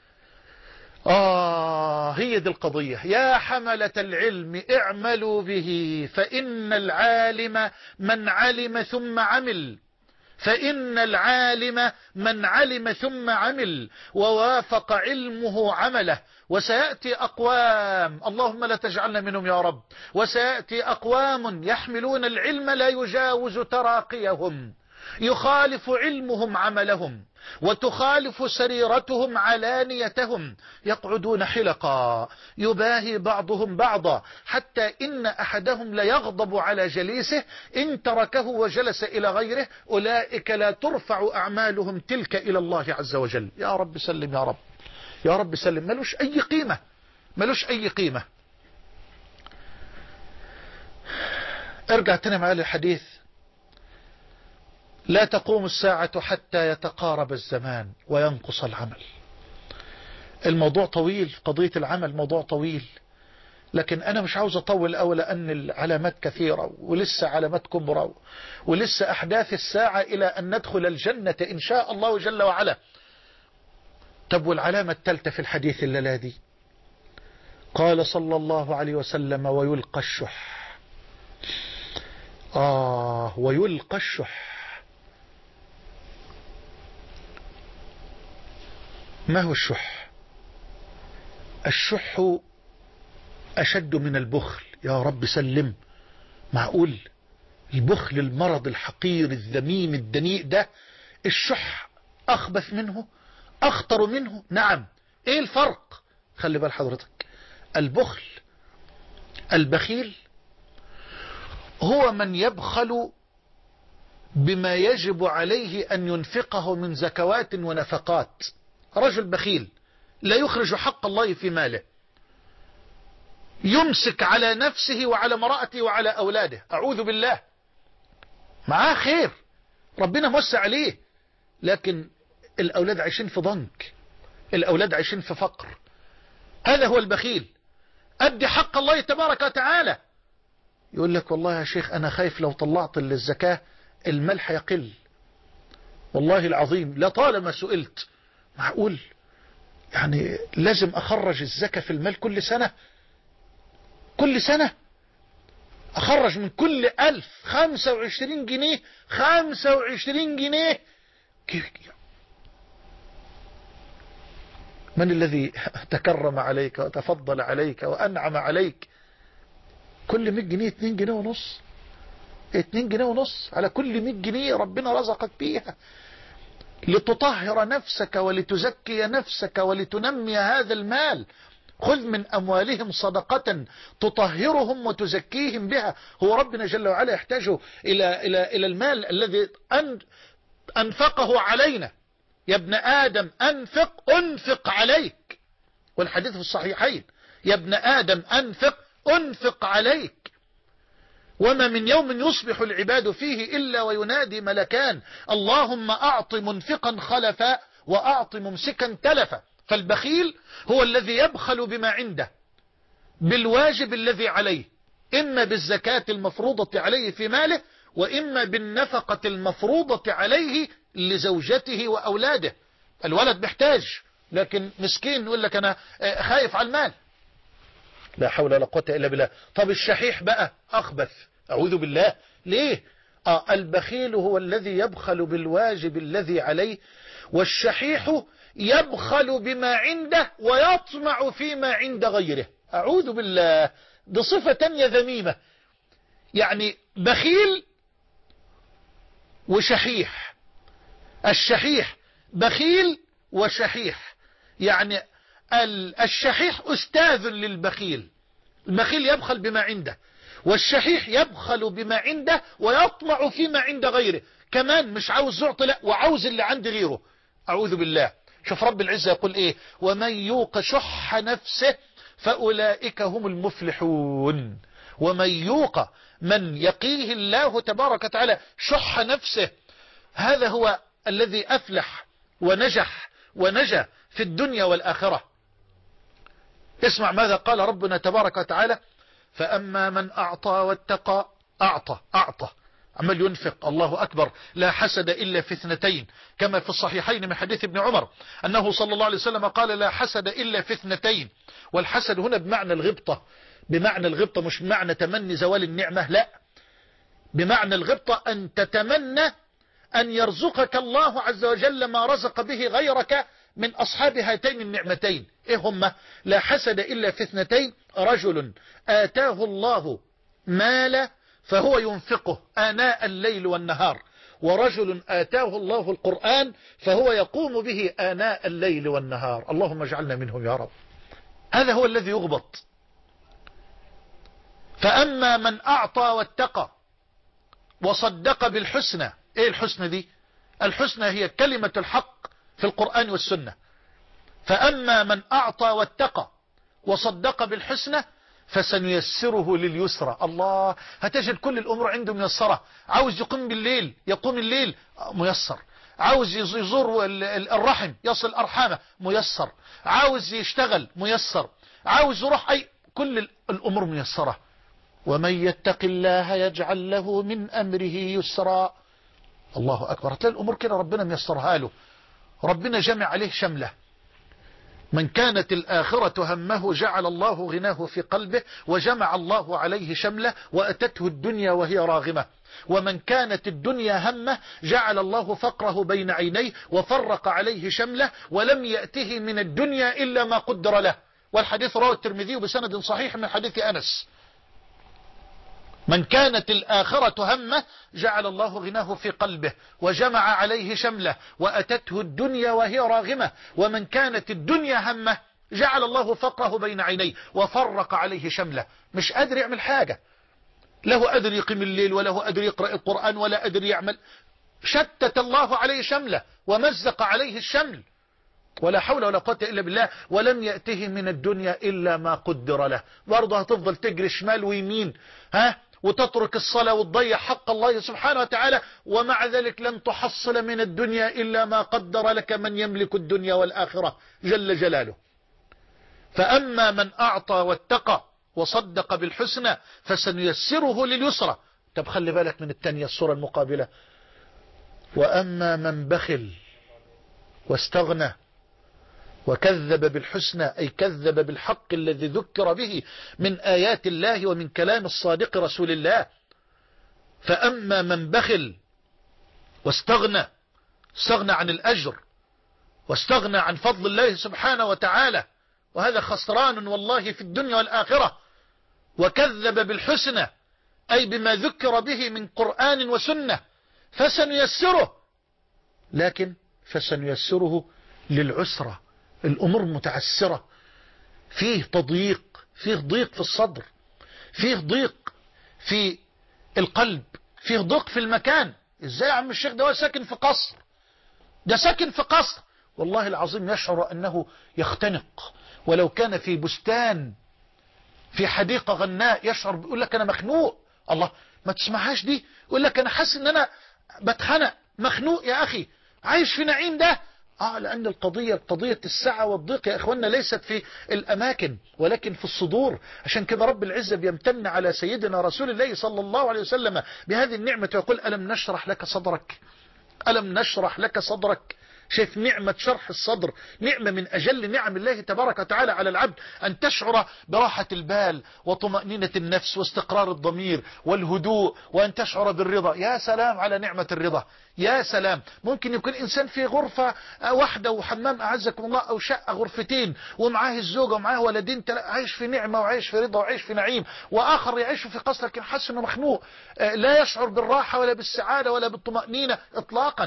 آه هي دي القضية، يا حملة العلم اعملوا به، فإن العالم من علم ثم عمل، فإن العالم من علم ثم عمل ووافق علمه عمله. وسيأتي أقوام، اللهم لا تجعلنا منهم يا رب، وسيأتي أقوام يحملون العلم لا يجاوز تراقيهم، يخالف علمهم عملهم، وتخالف سريرتهم علانيتهم، يقعدون حلقا يباهي بعضهم بعضا، حتى إن أحدهم ليغضب على جليسه إن تركه وجلس إلى غيره. أولئك لا ترفع أعمالهم تلك إلى الله عز وجل. يا رب سلم يا رب، يا رب سلم. ملوش أي قيمة، ملوش أي قيمة. ارجع تاني معايا للحديث: لا تقوم الساعة حتى يتقارب الزمان وينقص العمل. الموضوع طويل، قضية العمل موضوع طويل، لكن أنا مش عاوز أطول أوي، لأن العلامات كثيرة، ولسه علامات كبرى، ولسه أحداث الساعة إلى أن ندخل الجنة إن شاء الله جل وعلا. طب والعلامة الثالثة في الحديث الليلة دي، قال صلى الله عليه وسلم: ويلقى الشح. آه ويلقى الشح. ما هو الشح؟ الشح أشد من البخل. يا رب سلم. معقول البخل المرض الحقير الذميم الدنيء ده، الشح أخبث منه، أخطر منه؟ نعم. إيه الفرق؟ خلي بال حضرتك، البخل البخيل هو من يبخل بما يجب عليه أن ينفقه من زكوات ونفقات. رجل بخيل لا يخرج حق الله في ماله، يمسك على نفسه وعلى امرأته وعلى أولاده، أعوذ بالله. معاه خير، ربنا موسع عليه، لكن الأولاد عايشين في ضنك، الأولاد عايشين في فقر. هذا هو البخيل. أدي حق الله تبارك وتعالى. يقول لك: والله يا شيخ أنا خايف لو طلعت للزكاة المال هيقل. والله العظيم لطالما سئلت: معقول يعني لازم أخرج الزكاة في المال كل سنة؟ كل سنة أخرج من كل ألف خمسة وعشرين جنيه، خمسة وعشرين جنيه. من الذي تكرم عليك وتفضل عليك وأنعم عليك؟ كل مئة جنيه اتنين جنيه ونص، اتنين جنيه ونص على كل مئة جنيه ربنا رزقك بيها، لتطهر نفسك ولتزكي نفسك ولتنمي هذا المال. خذ من أموالهم صدقة تطهرهم وتزكيهم بها. هو ربنا جل وعلا يحتاج إلى, إلى, إلى المال الذي أنفقه علينا. يا ابن آدم أنفق أنفق عليك، والحديث في الصحيحين: يا ابن آدم أنفق أنفق عليك. وما من يوم يصبح العباد فيه إلا وينادي ملكان: اللهم أعط منفقا خلفا وأعط ممسكا تلفا. فالبخيل هو الذي يبخل بما عنده، بالواجب الذي عليه، إما بالزكاة المفروضة عليه في ماله، وإما بالنفقة المفروضة عليه لزوجته وأولاده. الولد محتاج، لكن مسكين يقول لك أنا خايف على المال. لا حول ولا قوة إلا بالله. طب الشحيح بقى أخبث، أعوذ بالله. ليه؟ آه البخيل هو الذي يبخل بالواجب الذي عليه، والشحيح يبخل بما عنده ويطمع فيما عند غيره. أعوذ بالله. دي صفة تانية ذميمة. يعني بخيل وشحيح. الشحيح بخيل وشحيح، يعني الشحيح أستاذ للبخيل. البخيل يبخل بما عنده، والشحيح يبخل بما عنده ويطمع فيما عند غيره، كمان مش عاوز يعطي، لا وعاوز اللي عند غيره. أعوذ بالله. شوف رب العزة يقول إيه: ومن يوق شح نفسه فأولئك هم المفلحون. ومن يوق، من يقيه الله تبارك وتعالى شح نفسه، هذا هو الذي أفلح ونجح ونجا في الدنيا والآخرة. اسمع ماذا قال ربنا تبارك وتعالى: فأما من أعطى واتقى. أعطى أعطى عمل ينفق، الله أكبر. لا حسد إلا في اثنتين، كما في الصحيحين من حديث ابن عمر أنه صلى الله عليه وسلم قال: لا حسد إلا في اثنتين. والحسد هنا بمعنى الغبطة، بمعنى الغبطة، مش بمعنى تمني زوال النعمة، لا، بمعنى الغبطة أن تتمنى أن يرزقك الله عز وجل ما رزق به غيرك من أصحاب هاتين النعمتين. إيه هما؟ لا حسد إلا في اثنتين: رجل آتاه الله مال فهو ينفقه آناء الليل والنهار، ورجل آتاه الله القرآن فهو يقوم به آناء الليل والنهار. اللهم اجعلنا منهم يا رب. هذا هو الذي يغبط. فأما من أعطى واتقى وصدق بالحسنى. ايه الحسنى دي؟ الحسنى هي كلمة الحق في القرآن والسنة. فأما من أعطى واتقى وصدق بالحسنى فسنيسره لليسرى. الله، هتجد كل الأمور عنده ميسرة. عاوز يقوم بالليل يقوم الليل ميسر، عاوز يزور الرحم يصل أرحامه ميسر، عاوز يشتغل ميسر، عاوز يروح أي، كل الأمور ميسرة. ومن يتق الله يجعل له من أمره يسرا. الله أكبر. هتلاقي الأمور كده ربنا ميسرها له، ربنا جمع عليه شمله. من كانت الآخرة همه جعل الله غناه في قلبه وجمع الله عليه شمله وأتته الدنيا وهي راغمة. ومن كانت الدنيا همه جعل الله فقره بين عينيه وفرق عليه شمله ولم يأته من الدنيا إلا ما قدر له. والحديث رواه الترمذي بسند صحيح من حديث أنس. من كانت الآخرة همه جعل الله غناه في قلبه وجمع عليه شمله وأتته الدنيا وهي راغمة. ومن كانت الدنيا همه جعل الله فقره بين عينيه وفرق عليه شمله. مش قادر يعمل حاجة، له قادر يقيم الليل وله قادر يقرأ القرآن ولا قادر يعمل، شتت الله عليه شمله ومزق عليه الشمل، ولا حول ولا قوة إلا بالله. ولم يأته من الدنيا إلا ما قدر له. برضه هتفضل تجري شمال ويمين، ها، وتترك الصلاة وتضيع حق الله سبحانه وتعالى، ومع ذلك لن تحصل من الدنيا إلا ما قدر لك من يملك الدنيا والآخرة جل جلاله. فأما من أعطى واتقى وصدق بالحسنى فسنيسره لليسرى. طب خلي بالك من التانية، الصورة المقابلة: وأما من بخل واستغنى وكذب بالحسنى، أي كذب بالحق الذي ذكر به من آيات الله ومن كلام الصادق رسول الله. فأما من بخل واستغنى، استغنى عن الأجر واستغنى عن فضل الله سبحانه وتعالى، وهذا خسران والله في الدنيا والآخرة. وكذب بالحسنى أي بما ذكر به من قرآن وسنة فسنيسره، لكن فسنيسره للعسرة. الأمور متعسرة، فيه تضييق، فيه ضيق في الصدر، فيه ضيق في القلب، فيه ضيق في المكان. ازاي يا عم الشيخ ده هو ساكن في قصر، ده ساكن في قصر، والله العظيم يشعر أنه يختنق. ولو كان في بستان في حديقة غناء يشعر، بيقول لك أنا مخنوق. الله، ما تسمعهاش دي، يقول لك أنا حاسس أن أنا بتخنق، مخنوق يا أخي، عايش في نعيم ده. آه لأن القضية قضية السعة والضيق يا إخواننا ليست في الأماكن ولكن في الصدور. عشان كده رب العزة بيمتن على سيدنا رسول الله صلى الله عليه وسلم بهذه النعمة ويقول: ألم نشرح لك صدرك، ألم نشرح لك صدرك. شايف نعمة شرح الصدر، نعمة من أجل نعم الله تبارك وتعالى على العبد، أن تشعر براحة البال وطمأنينة النفس واستقرار الضمير والهدوء، وأن تشعر بالرضا. يا سلام على نعمة الرضا، يا سلام. ممكن يكون إنسان في غرفة واحدة وحمام أعزكم الله، أو شقة غرفتين ومعاه الزوجة ومعاه ولدين، عايش في نعمة وعايش في رضا وعايش في نعيم. وآخر يعيش في قصر لكن حاسس إنه مخنوق، لا يشعر بالراحة ولا بالسعادة ولا بالطمأنينة إطلاقا.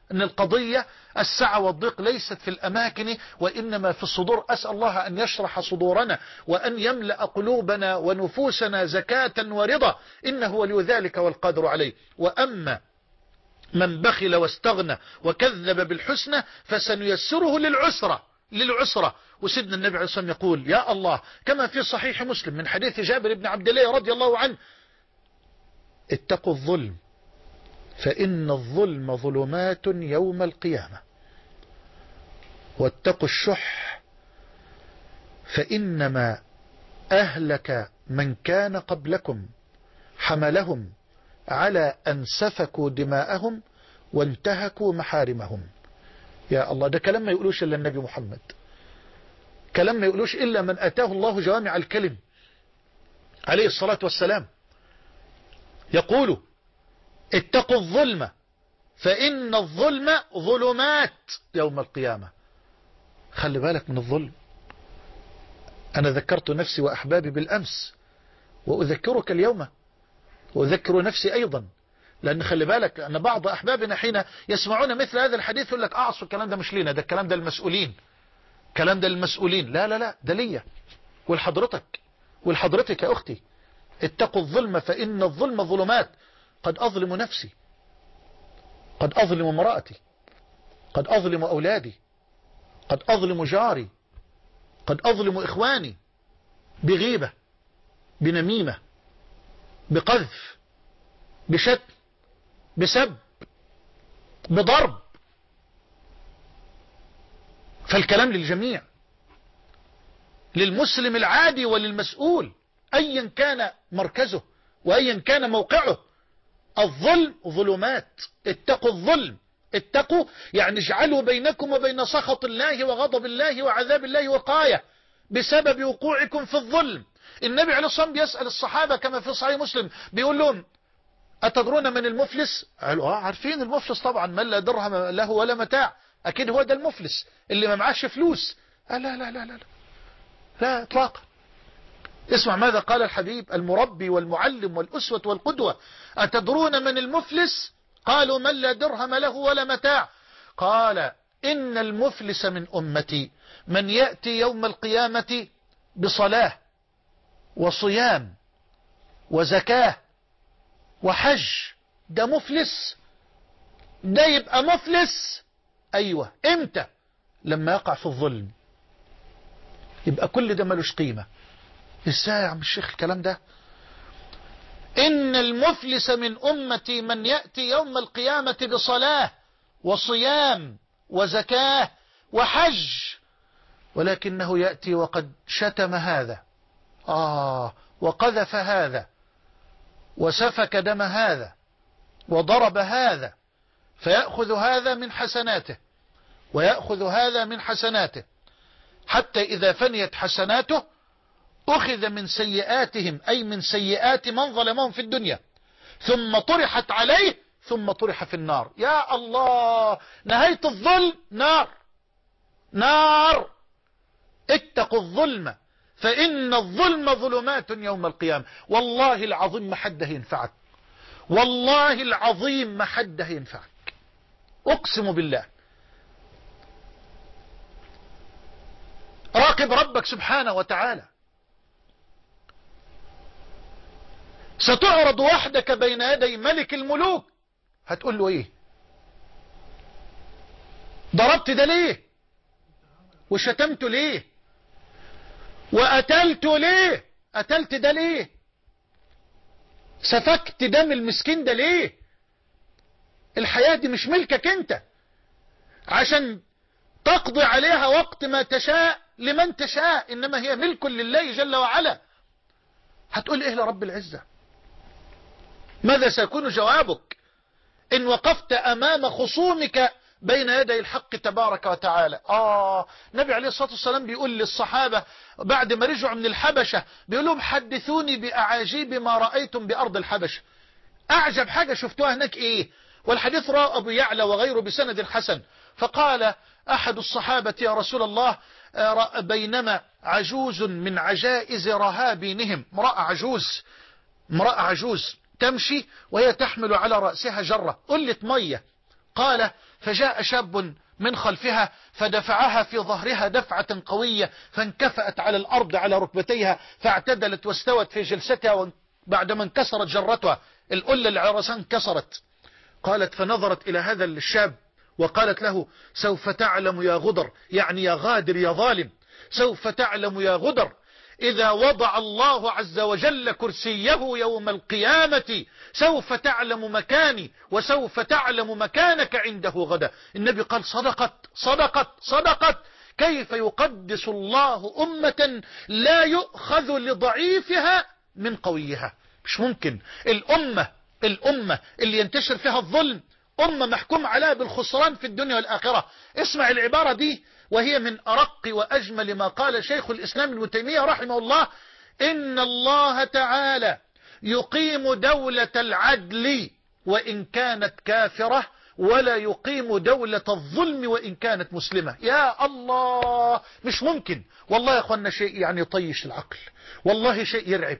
أن القضية السعة والضيق ليست في الأماكن وإنما في الصدور. أسأل الله أن يشرح صدورنا وأن يملأ قلوبنا ونفوسنا زكاة ورضا، إنه ولي ذلك والقادر عليه. وأما من بخل واستغنى وكذب بالحسنى فسنيسره للعسرة للعسرة. وسيدنا النبي عليه الصلاة والسلام يقول يا الله كما في صحيح مسلم من حديث جابر بن عبد الله رضي الله عنه: اتقوا الظلم فإن الظلم ظلمات يوم القيامة، واتقوا الشح فإنما أهلك من كان قبلكم حملهم على أن سفكوا دماءهم وانتهكوا محارمهم. يا الله، ده كلام ما يقولوش إلا النبي محمد، كلام ما يقولوش إلا من أتاه الله جوامع الكلم عليه الصلاة والسلام. يقول اتقوا الظلم فإن الظلم ظلمات يوم القيامة. خلي بالك من الظلم. أنا ذكرت نفسي وأحبابي بالأمس وأذكرك اليوم وأذكر نفسي أيضا، لأن خلي بالك أن بعض أحبابنا حين يسمعون مثل هذا الحديث يقول لك أعصر الكلام ده مش لينا، ده الكلام ده المسؤولين، كلام ده المسؤولين. لا لا لا، ده ليا ولحضرتك ولحضرتك يا أختي. اتقوا الظلم فإن الظلم ظلمات. قد أظلم نفسي، قد أظلم امرأتي، قد أظلم أولادي، قد أظلم جاري، قد أظلم إخواني بغيبة، بنميمة، بقذف، بشتم، بسب، بضرب. فالكلام للجميع، للمسلم العادي وللمسؤول أيا كان مركزه وأيا كان موقعه. الظلم ظلمات. اتقوا الظلم. اتقوا يعني اجعلوا بينكم وبين سخط الله وغضب الله وعذاب الله وقاية بسبب وقوعكم في الظلم. النبي عليه الصلاة والسلام بيسأل الصحابة كما في صحيح مسلم، بيقول لهم أتدرون من المفلس؟ قالوا اه عارفين المفلس طبعا، من لا درهم له ولا متاع، أكيد هو ده المفلس اللي ما معاش فلوس. قال لا لا لا لا لا اطلاقا. اسمع ماذا قال الحبيب المربي والمعلم والأسوة والقدوة: أتدرون من المفلس؟ قالوا من لا درهم له ولا متاع. قال إن المفلس من أمتي من يأتي يوم القيامة بصلاة وصيام وزكاة وحج. ده مفلس، ده يبقى مفلس. أيوة، إمتى؟ لما يقع في الظلم، يبقى كل ده ملوش قيمة. ازاي يا عم الشيخ الكلام ده؟ إن المفلس من أمتي من يأتي يوم القيامة بصلاة وصيام وزكاة وحج، ولكنه يأتي وقد شتم هذا آه وقذف هذا وسفك دم هذا وضرب هذا، فيأخذ هذا من حسناته ويأخذ هذا من حسناته، حتى إذا فنيت حسناته أخذ من سيئاتهم، أي من سيئات من ظلمهم في الدنيا، ثم طرحت عليه ثم طرح في النار. يا الله، نهاية الظلم نار نار. اتقوا الظلم فإن الظلم ظلمات يوم القيامة. والله العظيم ما حده ينفعك، والله العظيم ما حده ينفعك، أقسم بالله. راقب ربك سبحانه وتعالى. ستعرض وحدك بين يدي ملك الملوك، هتقول له ايه؟ ضربت ده ليه؟ وشتمت ليه؟ وقتلت ليه؟ قتلت ده ليه؟ سفكت دم المسكين ده ليه؟ الحياة دي مش ملكك انت عشان تقضي عليها وقت ما تشاء لمن تشاء، انما هي ملك لله جل وعلا. هتقول ايه لرب العزة؟ ماذا سيكون جوابك إن وقفت أمام خصومك بين يدي الحق تبارك وتعالى؟ آه النبي عليه الصلاة والسلام بيقول للصحابة بعد ما رجعوا من الحبشة، بيقول لهم حدثوني بأعاجيب ما رأيتم بأرض الحبشة. أعجب حاجة شفتوها هناك إيه؟ والحديث رأى أبو يعلى وغيره بسند حسن. فقال أحد الصحابة يا رسول الله بينما عجوز من عجائز رهابينهم، امرأة عجوز امرأة عجوز تمشي وهي تحمل على رأسها جرة قلة مية، قال فجاء شاب من خلفها فدفعها في ظهرها دفعة قوية فانكفأت على الأرض على ركبتيها فاعتدلت واستوت في جلستها بعدما انكسرت جرتها، القلة اللي على رأسها انكسرت. قالت فنظرت إلى هذا الشاب وقالت له سوف تعلم يا غدر، يعني يا غادر يا ظالم، سوف تعلم يا غدر إذا وضع الله عز وجل كرسيه يوم القيامة سوف تعلم مكاني وسوف تعلم مكانك عنده غدا. النبي قال صدقت صدقت صدقت. كيف يقدس الله أمة لا يؤخذ لضعيفها من قويها؟ مش ممكن. الأمة الأمة اللي ينتشر فيها الظلم أمة محكوم عليها بالخسران في الدنيا والآخرة. اسمع العبارة دي وهي من أرق وأجمل ما قال شيخ الإسلام ابن تيمية رحمه الله: إن الله تعالى يقيم دولة العدل وإن كانت كافرة ولا يقيم دولة الظلم وإن كانت مسلمة. يا الله، مش ممكن والله يا أخوانا، شيء يعني يطيش العقل، والله شيء يرعب.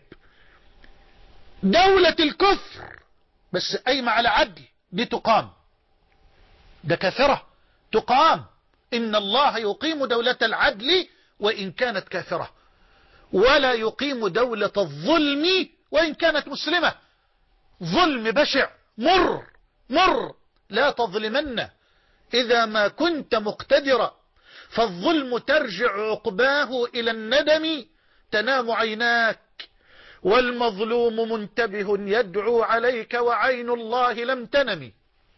دولة الكفر بس قايمة على عدل دي تقام، ده كافرة تقام. إن الله يقيم دولة العدل وإن كانت كافرة ولا يقيم دولة الظلم وإن كانت مسلمة. ظلم بشع مر مر، لا تظلمن إذا ما كنت مقتدرا، فالظلم ترجع عقباه إلى الندم. تنام عيناك والمظلوم منتبه يدعو عليك وعين الله لم تنم.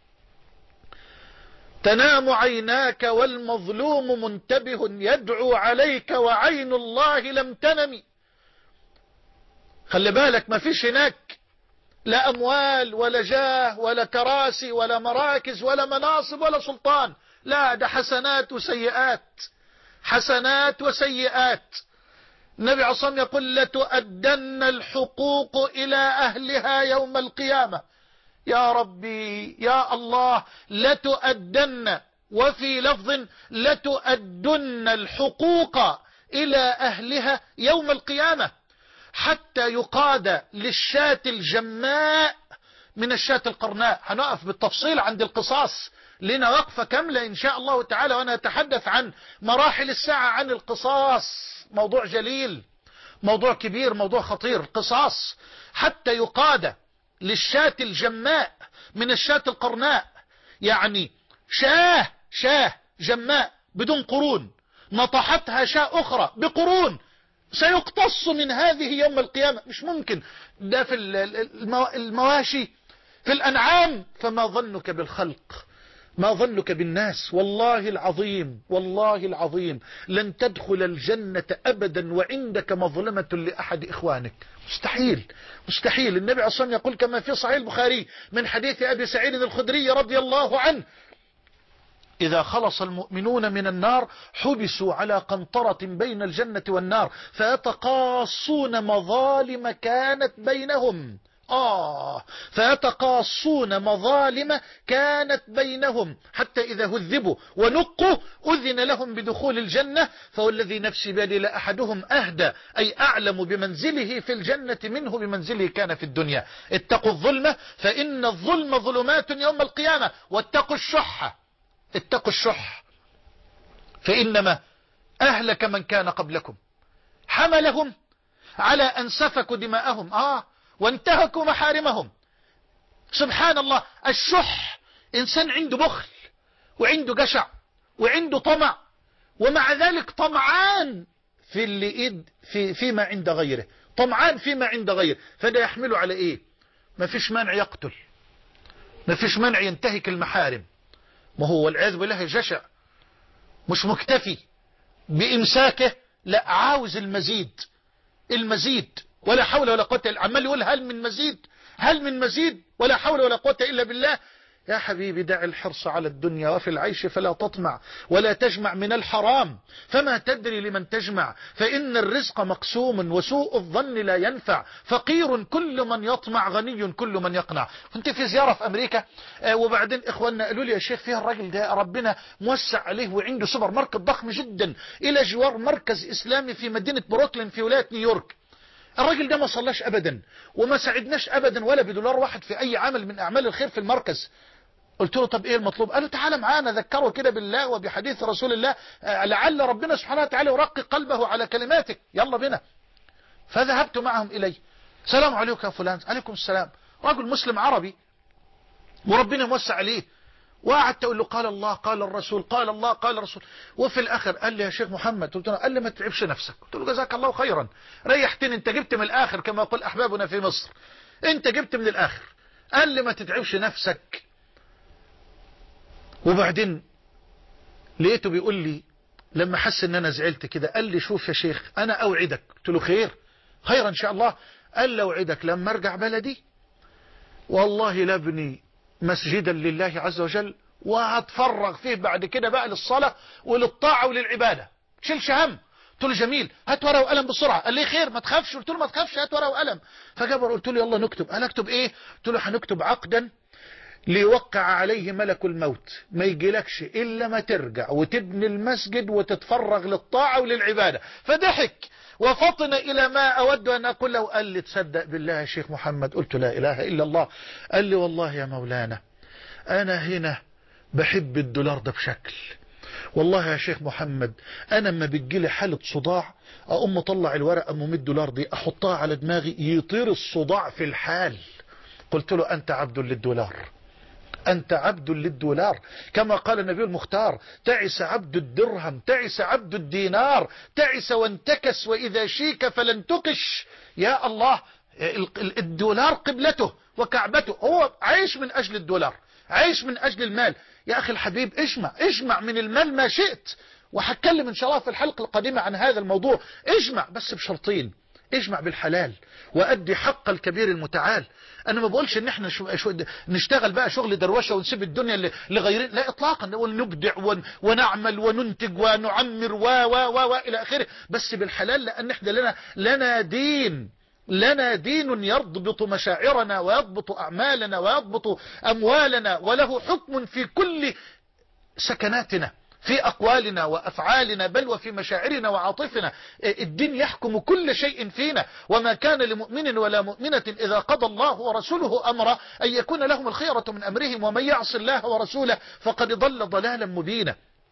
تنام عيناك والمظلوم منتبه يدعو عليك وعين الله لم تنم. خلي بالك، ما فيش هناك لا أموال ولا جاه ولا كراسي ولا مراكز ولا مناصب ولا سلطان، لا، ده حسنات وسيئات، حسنات وسيئات. النبي عليه الصلاة والسلام يقول لتؤدن الحقوق إلى أهلها يوم القيامة. يا ربي يا الله، لتؤدن، وفي لفظ لتؤدن الحقوق إلى أهلها يوم القيامة، حتى يقاد للشاة الجماء من الشاة القرناء. هنقف بالتفصيل عند القصاص، لنا وقفة كاملة إن شاء الله تعالى، وأنا أتحدث عن مراحل الساعة عن القصاص. موضوع جليل، موضوع كبير، موضوع خطير. قصاص حتى يقاد للشاة الجماء من الشاة القرناء، يعني شاه شاه جماء بدون قرون نطحتها شاة أخرى بقرون، سيقتص من هذه يوم القيامة. مش ممكن. ده في المواشي في الأنعام، فما ظنك بالخلق، ما ظنك بالناس؟ والله العظيم والله العظيم لن تدخل الجنة أبدا وعندك مظلمة لأحد إخوانك، مستحيل مستحيل. النبي عليه الصلاة والسلام يقول كما في صحيح البخاري من حديث أبي سعيد الخدري رضي الله عنه: إذا خلص المؤمنون من النار حبسوا على قنطرة بين الجنة والنار فيتقاصون مظالم كانت بينهم. آه فيتقاصون مظالم كانت بينهم حتى إذا هذبوا ونقوا أذن لهم بدخول الجنة. فوالذي نفسي بيدي لأحدهم أهدى، أي أعلم بمنزله في الجنة منه بمنزله كان في الدنيا. اتقوا الظلم فإن الظلم ظلمات يوم القيامة، واتقوا الشح، اتقوا الشح فإنما أهلك من كان قبلكم، حملهم على أن سفكوا دماءهم آه وانتهكوا محارمهم. سبحان الله، الشح إنسان عنده بخل وعنده جشع وعنده طمع، ومع ذلك طمعان في اللي إيد في فيما عند غيره، طمعان فيما عند غيره. فده يحمله على إيه؟ ما فيش مانع يقتل، ما فيش مانع ينتهك المحارم، ما هو والعياذ بالله جشع، مش مكتفي بإمساكه، لا، عاوز المزيد المزيد ولا حول ولا قوة إلا، عمال يقول هل من مزيد هل من مزيد ولا حول ولا قوة إلا بالله. يا حبيبي دع الحرص على الدنيا وفي العيش فلا تطمع ولا تجمع من الحرام فما تدري لمن تجمع، فإن الرزق مقسوم وسوء الظن لا ينفع، فقير كل من يطمع غني كل من يقنع. كنت في زيارة في أمريكا آه وبعدين إخواننا قالوا لي يا شيخ فيها الراجل ده ربنا موسع عليه وعنده سوبر ماركت ضخم جدا إلى جوار مركز إسلامي في مدينة بروكلين في ولاية نيويورك. الراجل ده ما صلاش أبدا وما ساعدناش أبدا ولا بدولار واحد في أي عمل من أعمال الخير في المركز. قلت له طب ايه المطلوب؟ قال له تعالى معانا ذكره كده بالله وبحديث رسول الله لعل ربنا سبحانه وتعالى يرقق قلبه على كلماتك، يلا بنا. فذهبت معهم إليه. السلام عليكم يا فلان. عليكم السلام. رجل مسلم عربي وربنا موسع عليه، وقعدت اقول له قال الله قال الرسول قال الله قال الرسول. وفي الاخر قال لي يا شيخ محمد، قلت له قال لي ما تتعبش نفسك. قلت له جزاك الله خيرا، ريحتني، انت جبت من الاخر كما يقول احبابنا في مصر، انت جبت من الاخر. قال لي ما تتعبش نفسك. وبعدين لقيته بيقول لي لما حس ان انا زعلت كده، قال لي شوف يا شيخ انا اوعدك. قلت له خير خير ان شاء الله. قال لي اوعدك لما ارجع بلدي والله لابني مسجدا لله عز وجل وهتفرغ فيه بعد كده بقى للصلاة وللطاعة وللعبادة، شيلش هم. قلت له جميل، هات ورقه وقلم بسرعه. قال لي خير ما تخافش. قلت له ما تخافش، هات ورقه وقلم. فجاب قلت له يلا نكتب. قال اكتب ايه؟ قلت له هنكتب عقدا ليوقع عليه ملك الموت، ما يجيلكش الا ما ترجع وتبني المسجد وتتفرغ للطاعة وللعبادة. فضحك وفطن الى ما اود ان اقول له. قال لي تصدق بالله يا شيخ محمد؟ قلت لا اله الا الله. قال لي والله يا مولانا انا هنا بحب الدولار ده بشكل، والله يا شيخ محمد انا لما بتجيلي حالة صداع اقوم مطلع الورقة ام مية دولار دي احطها على دماغي يطير الصداع في الحال. قلت له انت عبد للدولار، أنت عبد للدولار، كما قال النبي المختار تعس عبد الدرهم تعس عبد الدينار تعس وانتكس وإذا شيك فلن تكش. يا الله، الدولار قبلته وكعبته، هو عايش من أجل الدولار، عايش من أجل المال. يا أخي الحبيب اجمع اجمع من المال ما شئت، وهتكلم إن شاء الله في الحلقة القادمة عن هذا الموضوع. اجمع بس بشرطين، اجمع بالحلال وأدي حق الكبير المتعال. انا ما بقولش ان احنا شو شو نشتغل بقى شغل دروشه ونسيب الدنيا لغيرين، لا اطلاقا، ونبدع ونعمل وننتج ونعمر و و و الى اخره، بس بالحلال، لان احنا لنا لنا دين لنا دين يضبط مشاعرنا ويضبط اعمالنا ويضبط اموالنا، وله حكم في كل سكناتنا، في أقوالنا وأفعالنا، بل وفي مشاعرنا وعاطفنا. الدين يحكم كل شيء فينا. وما كان لمؤمن ولا مؤمنة إذا قضى الله ورسوله أمرا أن يكون لهم الخيرة من أمرهم ومن يعص الله ورسوله فقد ضل ضلالا مبينا.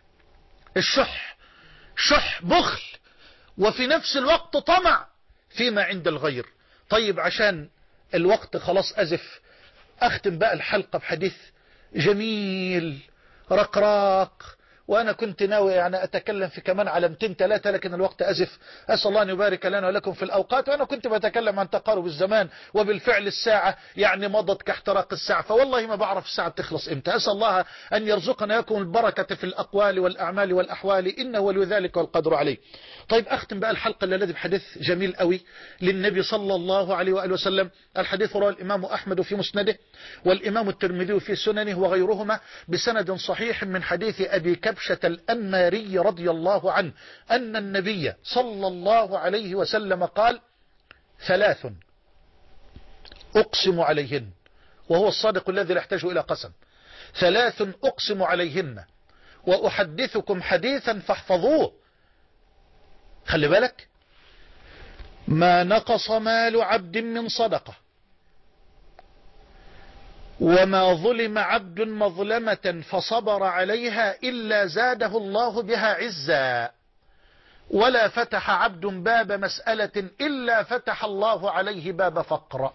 الشح شح بخل، وفي نفس الوقت طمع فيما عند الغير. طيب عشان الوقت خلاص أزف، أختم بقى الحلقة بحديث جميل رقراق، وأنا كنت ناوي يعني أتكلم في كمان علامتين ثلاثة لكن الوقت أزف. أسأل الله أن يبارك لنا ولكم في الأوقات. وأنا كنت بتكلم عن تقارب الزمان، وبالفعل الساعة يعني مضت كاحتراق الساعة، فوالله ما بعرف الساعة بتخلص إمتى. أسأل الله أن يرزقنا يكم البركة في الأقوال والأعمال والأحوال، إنه ولي ذلك والقدر عليه. طيب أختم بقى الحلقة الذي بحديث جميل قوي للنبي صلى الله عليه وآله وسلم. الحديث رواه الإمام أحمد في مسنده والإمام الترمذي في سننه وغيرهما بسند صحيح من حديث أبي كبشة الأنماري رضي الله عنه أن النبي صلى الله عليه وسلم قال: ثلاث أقسم عليهن، وهو الصادق الذي لا يحتاج إلى قسم، ثلاث أقسم عليهن وأحدثكم حديثا فاحفظوه. خلي بالك، ما نقص مال عبد من صدقة، وما ظلم عبد مظلمة فصبر عليها إلا زاده الله بها عزا، ولا فتح عبد باب مسألة إلا فتح الله عليه باب فقر.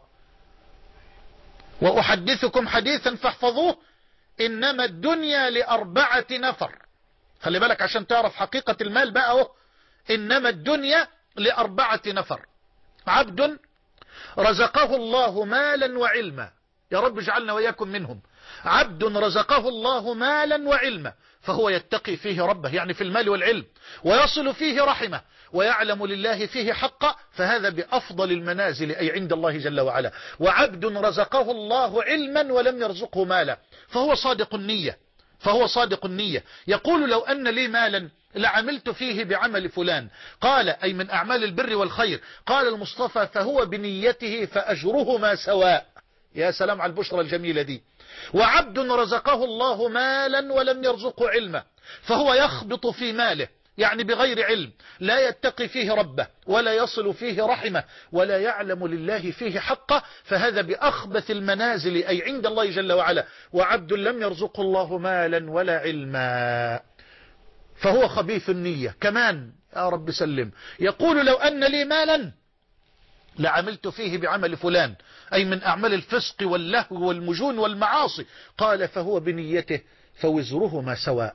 وأحدثكم حديثا فاحفظوه، إنما الدنيا لأربعة نفر. خلي بالك عشان تعرف حقيقة المال بقى اهو. إنما الدنيا لأربعة نفر: عبد رزقه الله مالا وعلما، يا رب اجعلنا وإياكم منهم. عبد رزقه الله مالا وعلما فهو يتقي فيه ربه، يعني في المال والعلم، ويصل فيه رحمه، ويعلم لله فيه حقا، فهذا بأفضل المنازل أي عند الله جل وعلا. وعبد رزقه الله علما ولم يرزقه مالا فهو صادق النية فهو صادق النية يقول: لو أن لي مالا لعملت فيه بعمل فلان، قال أي من أعمال البر والخير. قال المصطفى: فهو بنيته فأجرهما سواء. يا سلام على البشرى الجميلة دي. وعبد رزقه الله مالا ولم يرزقه علما فهو يخبط في ماله، يعني بغير علم، لا يتقي فيه ربه ولا يصل فيه رحمه ولا يعلم لله فيه حقه، فهذا بأخبث المنازل أي عند الله جل وعلا، وعبد لم يرزقه الله مالا ولا علما، فهو خبيث النية كمان. يا رب سلم. يقول لو أن لي مالا لعملت فيه بعمل فلان، أي من أعمال الفسق واللهو والمجون والمعاصي. قال فهو بنيته فوزرهما سواء.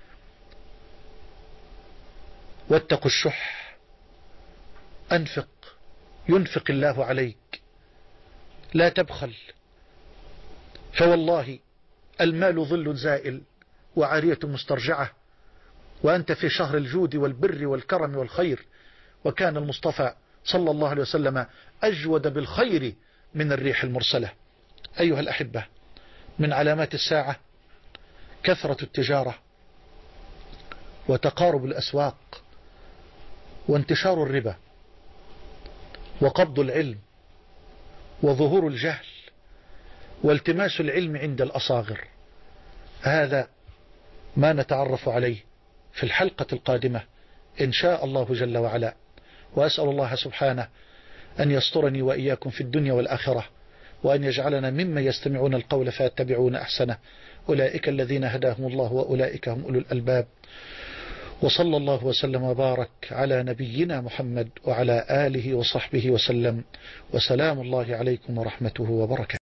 واتقوا الشح، أنفق ينفق الله عليك، لا تبخل، فوالله المال ظل زائل وعارية مسترجعة، وأنت في شهر الجود والبر والكرم والخير. وكان المصطفى صلى الله عليه وسلم أجود بالخير من الريح المرسلة. أيها الأحبة، من علامات الساعة كثرة التجارة وتقارب الأسواق وانتشار الربا وقبض العلم وظهور الجهل والتماس العلم عند الأصاغر. هذا ما نتعرف عليه في الحلقة القادمة إن شاء الله جل وعلا. وأسأل الله سبحانه أن يسترني وإياكم في الدنيا والآخرة، وأن يجعلنا ممن يستمعون القول فيتبعون أحسنه. أولئك الذين هداهم الله وأولئك هم أولو الألباب. وصلى الله وسلم وبارك على نبينا محمد وعلى آله وصحبه وسلم، وسلام الله عليكم ورحمته وبركاته.